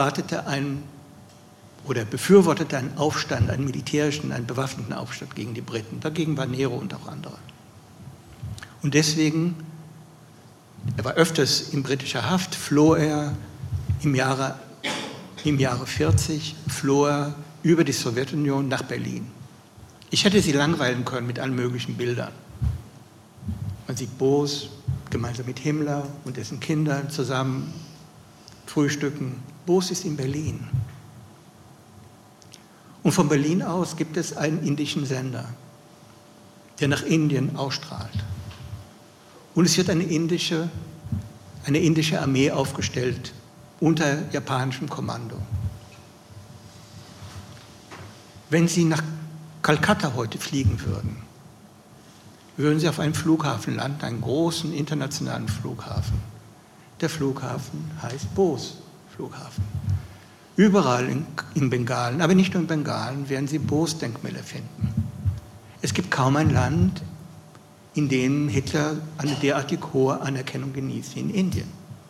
C: befürwortete einen Aufstand, einen militärischen, einen bewaffneten Aufstand gegen die Briten. Dagegen war Nehru und auch andere. Und deswegen, er war öfters in britischer Haft, floh er im Jahre 40, floh er über die Sowjetunion nach Berlin. Ich hätte Sie langweilen können mit allen möglichen Bildern. Man sieht Bose gemeinsam mit Himmler und dessen Kindern zusammen frühstücken. Bose ist in Berlin. Und von Berlin aus gibt es einen indischen Sender, der nach Indien ausstrahlt. Und es wird eine indische Armee aufgestellt unter japanischem Kommando. Wenn Sie nach Kalkutta heute fliegen würden, würden Sie auf einem Flughafen landen, einen großen internationalen Flughafen. Der Flughafen heißt Bose-Flughafen. Überall in Bengalen, aber nicht nur in Bengalen, werden Sie Bose-Denkmäler finden. Es gibt kaum ein Land, in dem Hitler eine derartig hohe Anerkennung genießt wie in Indien.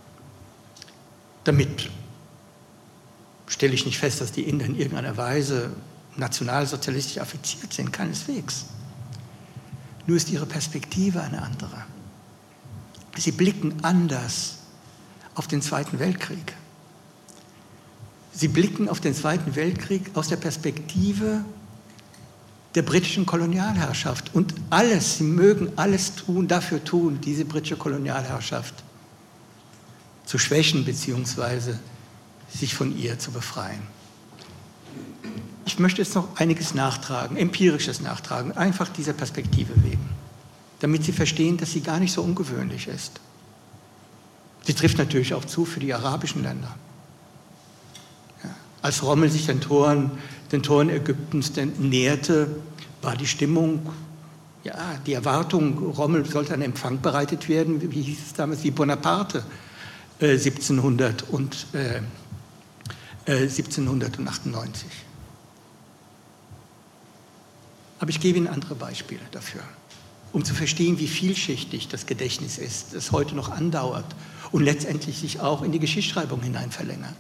C: Damit stelle ich nicht fest, dass die Inder in irgendeiner Weise nationalsozialistisch affiziert sind, keineswegs. Nur ist ihre Perspektive eine andere. Sie blicken anders auf den Zweiten Weltkrieg. Sie blicken auf den Zweiten Weltkrieg aus der Perspektive der britischen Kolonialherrschaft. Und sie mögen alles dafür tun, diese britische Kolonialherrschaft zu schwächen bzw. sich von ihr zu befreien. Ich möchte jetzt noch einiges nachtragen, empirisches nachtragen, einfach dieser Perspektive wegen, damit Sie verstehen, dass sie gar nicht so ungewöhnlich ist. Sie trifft natürlich auch zu für die arabischen Länder. Ja. Als Rommel sich den Toren Ägyptens näherte, war die Stimmung, die Erwartung, Rommel sollte ein Empfang bereitet werden, wie hieß es damals, wie Bonaparte 1798. Aber ich gebe Ihnen andere Beispiele dafür, um zu verstehen, wie vielschichtig das Gedächtnis ist, das heute noch andauert und letztendlich sich auch in die Geschichtsschreibung hinein verlängert.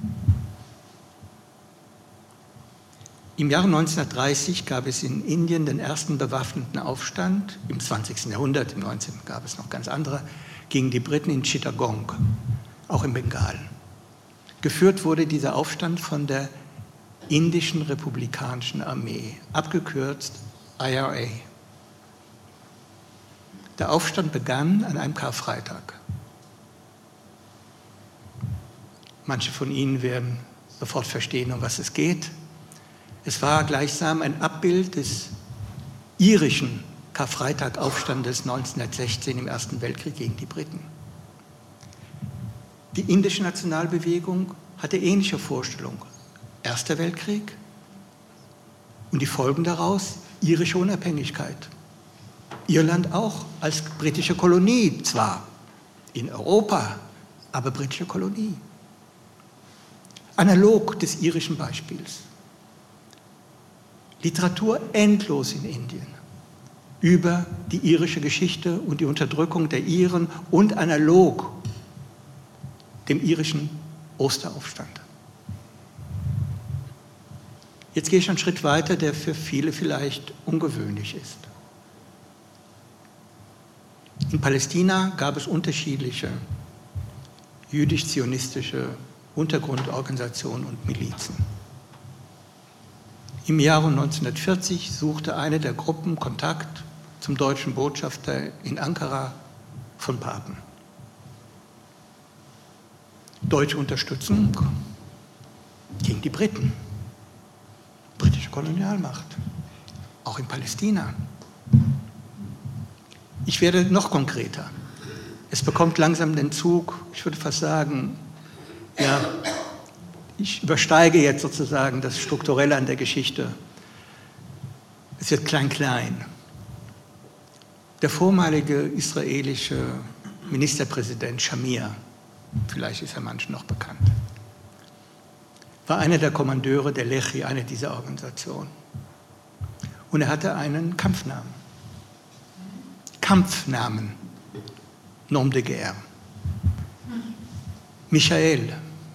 C: Im Jahre 1930 gab es in Indien den ersten bewaffneten Aufstand, im 20. Jahrhundert, im 19. gab es noch ganz andere, gegen die Briten in Chittagong, auch in Bengalen. Geführt wurde dieser Aufstand von der Indischen Republikanischen Armee, abgekürzt IRA. Der Aufstand begann an einem Karfreitag. Manche von Ihnen werden sofort verstehen, um was es geht. Es war gleichsam ein Abbild des irischen Karfreitag-Aufstandes 1916 im Ersten Weltkrieg gegen die Briten. Die indische Nationalbewegung hatte ähnliche Vorstellungen. Erster Weltkrieg und die Folgen daraus, irische Unabhängigkeit. Irland auch als britische Kolonie, zwar in Europa, aber britische Kolonie. Analog des irischen Beispiels. Literatur endlos in Indien über die irische Geschichte und die Unterdrückung der Iren und analog dem irischen Osteraufstand. Jetzt gehe ich einen Schritt weiter, der für viele vielleicht ungewöhnlich ist. In Palästina gab es unterschiedliche jüdisch-zionistische Untergrundorganisationen und Milizen. Im Jahre 1940 suchte eine der Gruppen Kontakt zum deutschen Botschafter in Ankara von Papen. Deutsche Unterstützung gegen die Briten, britische Kolonialmacht. auch in Palästina. Ich werde noch konkreter. Es bekommt langsam den Zug, ich würde fast sagen, ja, ich übersteige jetzt sozusagen das Strukturelle an der Geschichte. Es wird klein-klein. Der vormalige israelische Ministerpräsident Shamir, vielleicht ist er manchen noch bekannt, war einer der Kommandeure der Lechi, einer dieser Organisationen. Und er hatte einen Kampfnamen. Nom de guerre. Michael.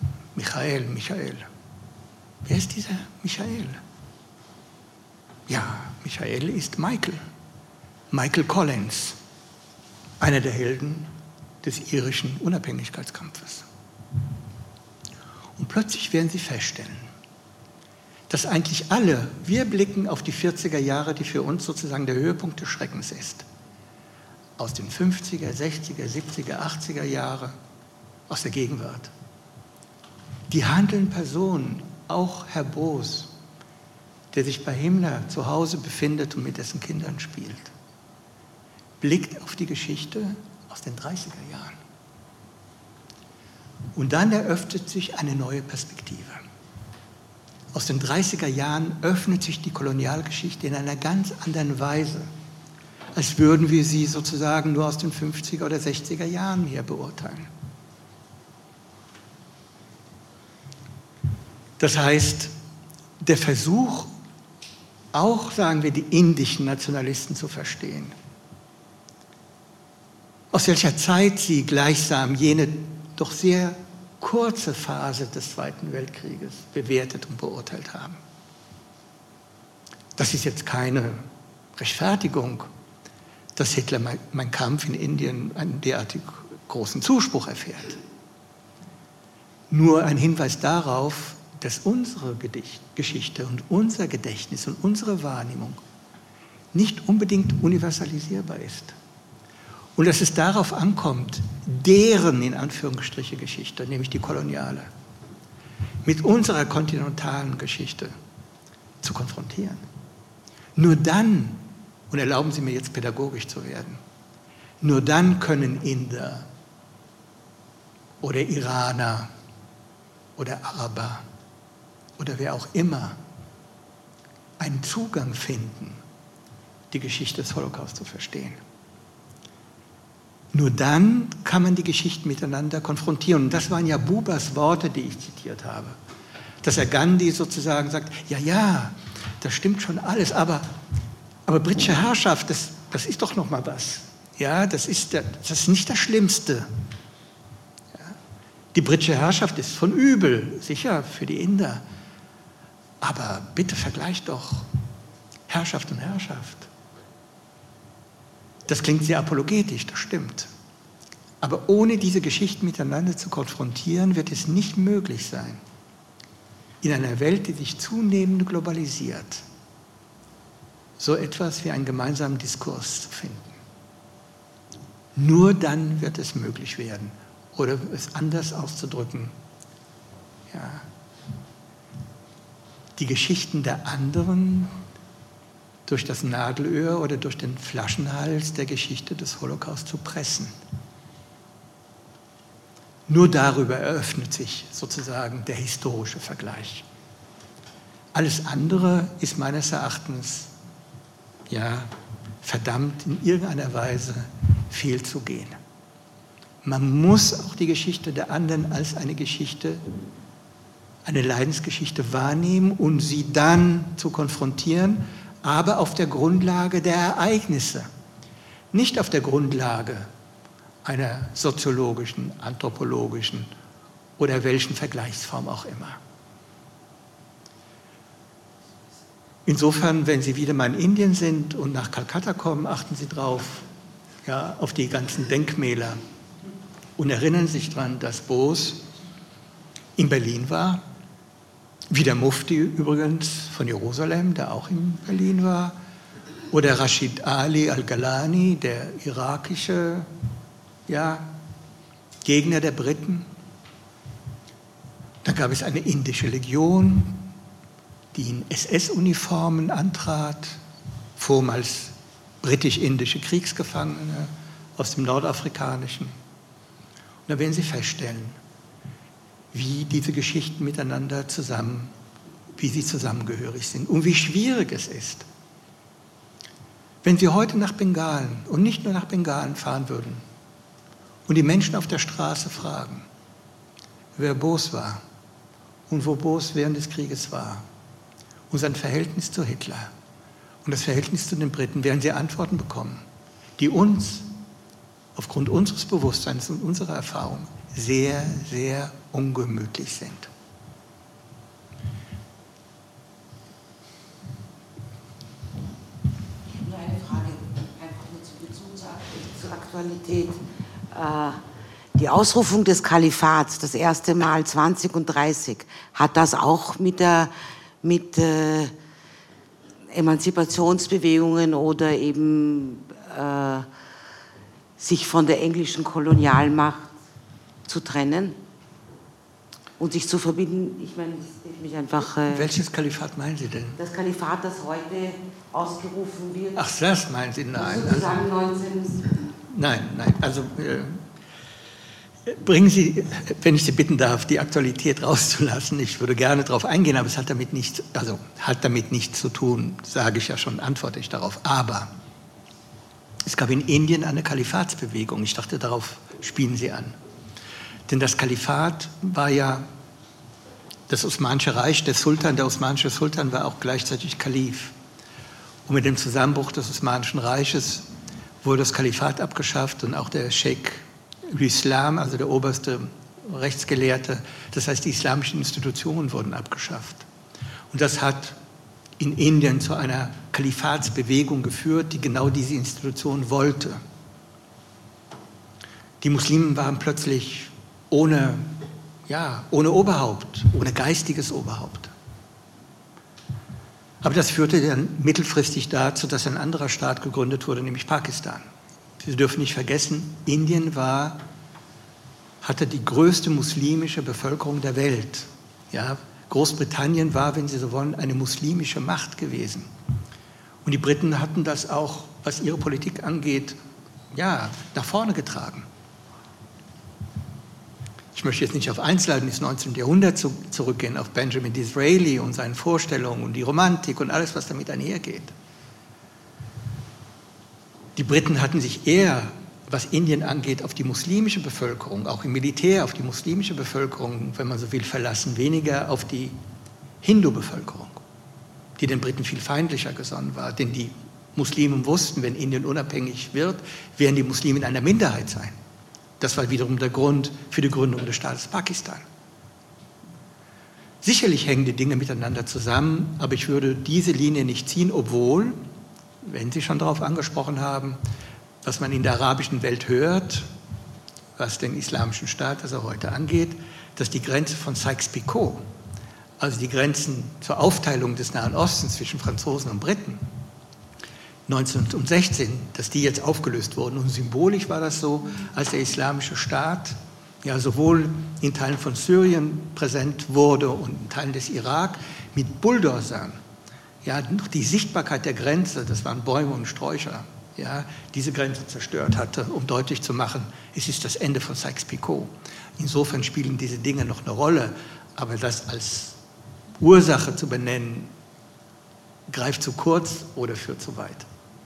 C: Wer ist dieser Michael? Ja, Michael ist Michael. Michael Collins, einer der Helden des irischen Unabhängigkeitskampfes. Und plötzlich werden Sie feststellen, dass eigentlich alle, wir blicken auf die 40er Jahre, die für uns sozusagen der Höhepunkt des Schreckens ist. Aus den 50er, 60er, 70er, 80er Jahre, aus der Gegenwart. Die handelnden Personen, auch Herr Boos, der sich bei Himmler zu Hause befindet und mit dessen Kindern spielt, blickt auf die Geschichte aus den 30er Jahren. Und dann eröffnet sich eine neue Perspektive. Aus den 30er Jahren öffnet sich die Kolonialgeschichte in einer ganz anderen Weise, als würden wir sie sozusagen nur aus den 50er oder 60er Jahren hier beurteilen. Das heißt, der Versuch, auch, sagen wir, die indischen Nationalisten zu verstehen, aus welcher Zeit sie gleichsam jene doch sehr kurze Phase des Zweiten Weltkrieges bewertet und beurteilt haben. Das ist jetzt keine Rechtfertigung, dass Hitler Mein Kampf in Indien einen derartig großen Zuspruch erfährt. Nur ein Hinweis darauf, dass unsere Geschichte und unser Gedächtnis und unsere Wahrnehmung nicht unbedingt universalisierbar ist. Und dass es darauf ankommt, deren, in Anführungsstriche, Geschichte, nämlich die koloniale, mit unserer kontinentalen Geschichte zu konfrontieren. Nur dann, und erlauben Sie mir jetzt pädagogisch zu werden, nur dann können Inder oder Iraner oder Araber oder wer auch immer einen Zugang finden, die Geschichte des Holocaust zu verstehen. Nur dann kann man die Geschichten miteinander konfrontieren. Und das waren ja Bubers Worte, die ich zitiert habe. Dass er Gandhi sozusagen sagt, ja, das stimmt schon alles, aber britische Herrschaft, das ist doch noch mal was. Ja, das ist nicht das Schlimmste. Ja, die britische Herrschaft ist von übel, sicher für die Inder. Aber bitte vergleicht doch Herrschaft und Herrschaft. Das klingt sehr apologetisch, das stimmt. Aber ohne diese Geschichten miteinander zu konfrontieren, wird es nicht möglich sein, in einer Welt, die sich zunehmend globalisiert, so etwas wie einen gemeinsamen Diskurs zu finden. Nur dann wird es möglich werden. Oder es anders auszudrücken, ja, die Geschichten der anderen durch das Nadelöhr oder durch den Flaschenhals der Geschichte des Holocaust zu pressen. Nur darüber eröffnet sich sozusagen der historische Vergleich. Alles andere ist meines Erachtens verdammt in irgendeiner Weise fehlzugehen. Man muss auch die Geschichte der anderen als eine Geschichte, eine Leidensgeschichte wahrnehmen und sie dann zu konfrontieren, aber auf der Grundlage der Ereignisse, nicht auf der Grundlage einer soziologischen, anthropologischen oder welchen Vergleichsform auch immer. Insofern, wenn Sie wieder mal in Indien sind und nach Kalkutta kommen, achten Sie drauf, auf die ganzen Denkmäler und erinnern sich daran, dass Bose in Berlin war, wie der Mufti übrigens von Jerusalem, der auch in Berlin war, oder Rashid Ali al-Galani, der irakische Gegner der Briten. Dann gab es eine indische Legion, die in SS-Uniformen antrat, vormals britisch-indische Kriegsgefangene aus dem Nordafrikanischen. Und da werden Sie feststellen, wie diese Geschichten miteinander wie sie zusammengehörig sind und wie schwierig es ist. Wenn Sie heute nach Bengalen und nicht nur nach Bengalen fahren würden und die Menschen auf der Straße fragen, wer Bose war und wo Bose während des Krieges war und sein Verhältnis zu Hitler und das Verhältnis zu den Briten, werden Sie Antworten bekommen, die uns aufgrund unseres Bewusstseins und unserer Erfahrung sehr, sehr ungemütlich sind.
E: Ich habe nur eine Frage, einfach nur zum Bezug zur Aktualität. Die Ausrufung des Kalifats, das erste Mal 20 und 30, hat das auch mit Emanzipationsbewegungen oder eben sich von der englischen Kolonialmacht zu trennen und sich zu verbinden? Ich meine, das ist mich einfach...
C: Welches Kalifat meinen Sie denn?
E: Das Kalifat, das heute ausgerufen wird.
C: Ach, das meinen Sie? Nein.
E: Sozusagen 19...
C: Nein. Also bringen Sie, wenn ich Sie bitten darf, die Aktualität rauszulassen. Ich würde gerne darauf eingehen, aber es hat damit nichts zu tun, sage ich ja schon, antworte ich darauf. Aber es gab in Indien eine Kalifatsbewegung. Ich dachte, darauf spielen Sie an. Denn das Kalifat war ja das Osmanische Reich, der osmanische Sultan war auch gleichzeitig Kalif. Und mit dem Zusammenbruch des Osmanischen Reiches wurde das Kalifat abgeschafft und auch der Sheikh Islam, also der oberste Rechtsgelehrte, das heißt die islamischen Institutionen wurden abgeschafft. Und das hat in Indien zu einer Kalifatsbewegung geführt, die genau diese Institution wollte. Die Muslime waren plötzlich ohne Oberhaupt, ohne geistiges Oberhaupt. Aber das führte dann mittelfristig dazu, dass ein anderer Staat gegründet wurde, nämlich Pakistan. Sie dürfen nicht vergessen, Indien hatte die größte muslimische Bevölkerung der Welt. Ja, Großbritannien war, wenn Sie so wollen, eine muslimische Macht gewesen. Und die Briten hatten das auch, was ihre Politik angeht, nach vorne getragen. Ich möchte jetzt nicht auf Einzelheiten des 19. Jahrhunderts zurückgehen, auf Benjamin Disraeli und seine Vorstellungen und die Romantik und alles, was damit einhergeht. Die Briten hatten sich eher, was Indien angeht, auf die muslimische Bevölkerung, auch im Militär auf die muslimische Bevölkerung, wenn man so will, verlassen, weniger auf die Hindu-Bevölkerung, die den Briten viel feindlicher gesonnen war. Denn die Muslimen wussten, wenn Indien unabhängig wird, werden die Muslime in einer Minderheit sein. Das war wiederum der Grund für die Gründung des Staates Pakistan. Sicherlich hängen die Dinge miteinander zusammen, aber ich würde diese Linie nicht ziehen, obwohl, wenn Sie schon darauf angesprochen haben, was man in der arabischen Welt hört, was den Islamischen Staat, also heute angeht, dass die Grenze von Sykes-Picot, also die Grenzen zur Aufteilung des Nahen Ostens zwischen Franzosen und Briten, 1916, dass die jetzt aufgelöst wurden. Und symbolisch war das so, als der Islamische Staat sowohl in Teilen von Syrien präsent wurde und in Teilen des Irak mit Bulldozern, noch die Sichtbarkeit der Grenze, das waren Bäume und Sträucher, diese Grenze zerstört hatte, um deutlich zu machen, es ist das Ende von Sykes-Picot. Insofern spielen diese Dinge noch eine Rolle, aber das als Ursache zu benennen, greift zu kurz oder führt zu weit.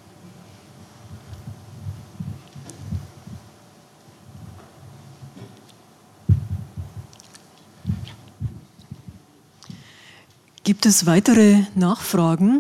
B: Gibt es weitere Nachfragen?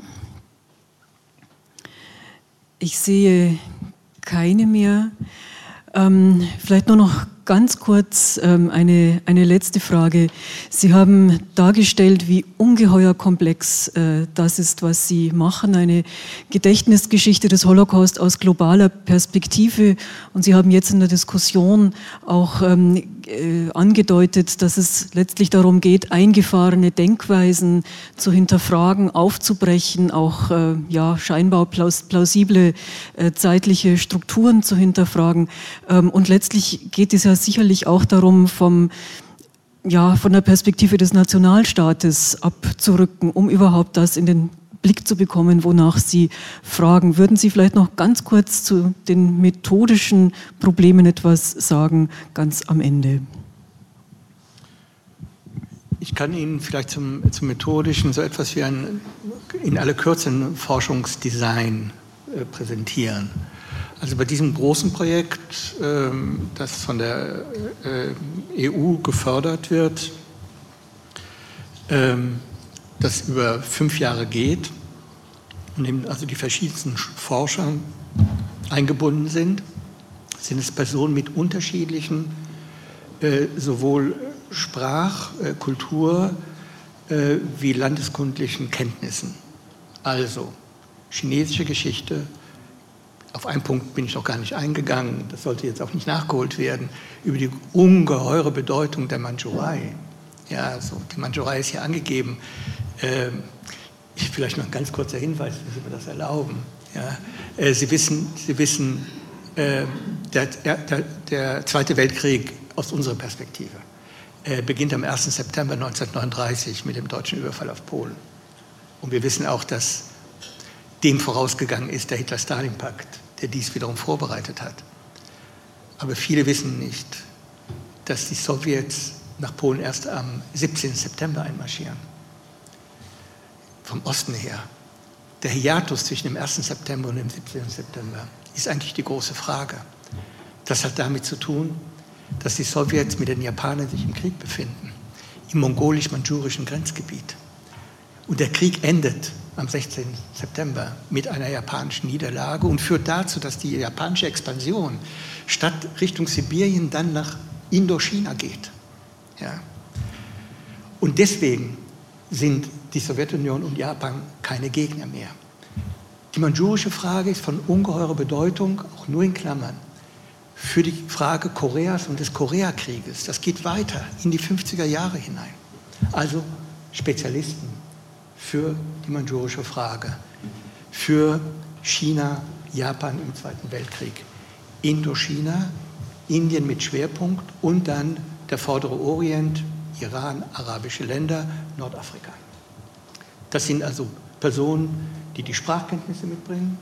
B: Ich sehe keine mehr. Vielleicht nur noch ganz kurz eine letzte Frage. Sie haben dargestellt, wie ungeheuer komplex das ist, was Sie machen, eine Gedächtnisgeschichte des Holocaust aus globaler Perspektive. Und Sie haben jetzt in der Diskussion auch angedeutet, dass es letztlich darum geht, eingefahrene Denkweisen zu hinterfragen, aufzubrechen, auch scheinbar plausible zeitliche Strukturen zu hinterfragen. Und letztlich geht es ja sicherlich auch darum, von der Perspektive des Nationalstaates abzurücken, um überhaupt das in den Blick zu bekommen, wonach Sie fragen. Würden Sie vielleicht noch ganz kurz zu den methodischen Problemen etwas sagen, ganz am Ende?
C: Ich kann Ihnen vielleicht zum Methodischen so etwas wie in aller Kürze ein Forschungsdesign präsentieren. Also bei diesem großen Projekt, das von der EU gefördert wird, das über 5 Jahre geht, in dem also die verschiedensten Forscher eingebunden sind es Personen mit unterschiedlichen sowohl Kultur wie landeskundlichen Kenntnissen. Also chinesische Geschichte, auf einen Punkt bin ich noch gar nicht eingegangen, das sollte jetzt auch nicht nachgeholt werden, über die ungeheure Bedeutung der Mandschurei. Ja, so, die Mandschurei ist hier angegeben. Vielleicht noch ein ganz kurzer Hinweis, wenn Sie mir das erlauben. Ja, Sie wissen, der Zweite Weltkrieg aus unserer Perspektive beginnt am 1. September 1939 mit dem deutschen Überfall auf Polen. Und wir wissen auch, dass dem vorausgegangen ist der Hitler-Stalin-Pakt, der dies wiederum vorbereitet hat. Aber viele wissen nicht, dass die Sowjets nach Polen erst am 17. September einmarschieren. Vom Osten her. Der Hiatus zwischen dem 1. September und dem 17. September ist eigentlich die große Frage. Das hat damit zu tun, dass die Sowjets mit den Japanern sich im Krieg befinden, im mongolisch-mandschurischen Grenzgebiet. Und der Krieg endet am 16. September mit einer japanischen Niederlage und führt dazu, dass die japanische Expansion statt Richtung Sibirien dann nach Indochina geht. Ja. Und deswegen sind die Sowjetunion und Japan keine Gegner mehr. Die mandchurische Frage ist von ungeheurer Bedeutung, auch nur in Klammern, für die Frage Koreas und des Koreakrieges. Das geht weiter in die 50er Jahre hinein. Also Spezialisten für die mandchurische Frage, für China, Japan im Zweiten Weltkrieg, Indochina, Indien mit Schwerpunkt und dann der Vordere Orient, Iran, arabische Länder, Nordafrika. Das sind also Personen, die die Sprachkenntnisse mitbringen,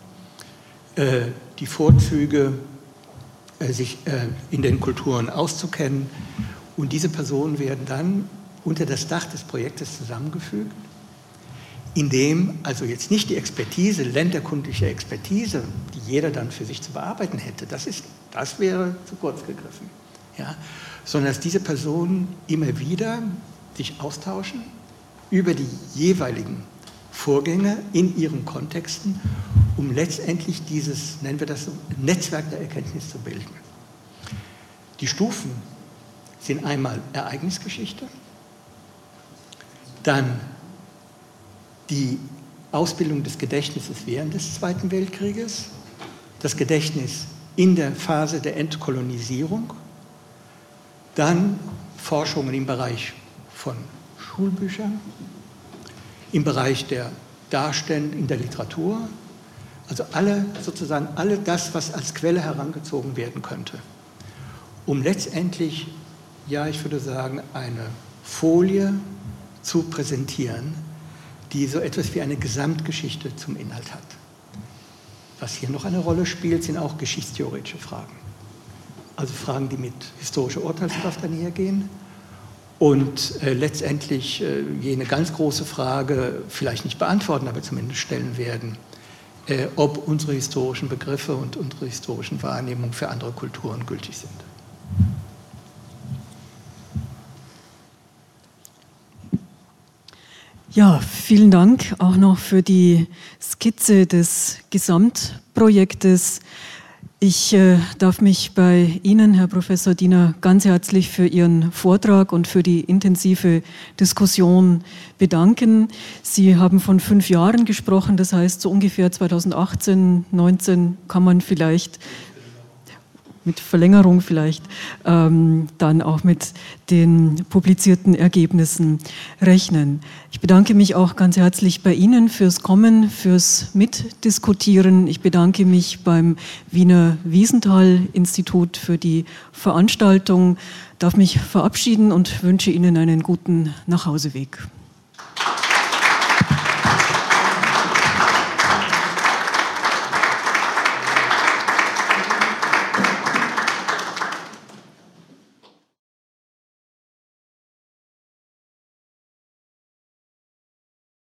C: die Vorzüge, sich in den Kulturen auszukennen. Und diese Personen werden dann unter das Dach des Projektes zusammengefügt, in dem also jetzt nicht die Expertise, länderkundliche Expertise, die jeder dann für sich zu bearbeiten hätte, das wäre zu kurz gegriffen, ja, sondern dass diese Personen immer wieder sich austauschen über die jeweiligen Vorgänge in ihren Kontexten, um letztendlich dieses, nennen wir das so, Netzwerk der Erkenntnis zu bilden. Die Stufen sind einmal Ereignisgeschichte, dann die Ausbildung des Gedächtnisses während des Zweiten Weltkrieges, das Gedächtnis in der Phase der Entkolonisierung, dann Forschungen im Bereich von Schulbüchern, im Bereich der Darstellung in der Literatur, also alle das, was als Quelle herangezogen werden könnte, um letztendlich, ja, ich würde sagen, eine Folie zu präsentieren, die so etwas wie eine Gesamtgeschichte zum Inhalt hat. Was hier noch eine Rolle spielt, sind auch geschichtstheoretische Fragen. Also Fragen, die mit historischer Urteilskraft einhergehen und letztendlich jene ganz große Frage vielleicht nicht beantworten, aber zumindest stellen werden, ob unsere historischen Begriffe und unsere historischen Wahrnehmungen für andere Kulturen gültig sind.
B: Ja, vielen Dank auch noch für die Skizze des Gesamtprojektes. Ich darf mich bei Ihnen, Herr Professor Diener, ganz herzlich für Ihren Vortrag und für die intensive Diskussion bedanken. Sie haben von 5 Jahren gesprochen, das heißt so ungefähr 2018, 2019 kann man vielleicht mit Verlängerung vielleicht dann auch mit den publizierten Ergebnissen rechnen. Ich bedanke mich auch ganz herzlich bei Ihnen fürs Kommen, fürs Mitdiskutieren. Ich bedanke mich beim Wiener Wiesenthal-Institut für die Veranstaltung, darf mich verabschieden und wünsche Ihnen einen guten Nachhauseweg.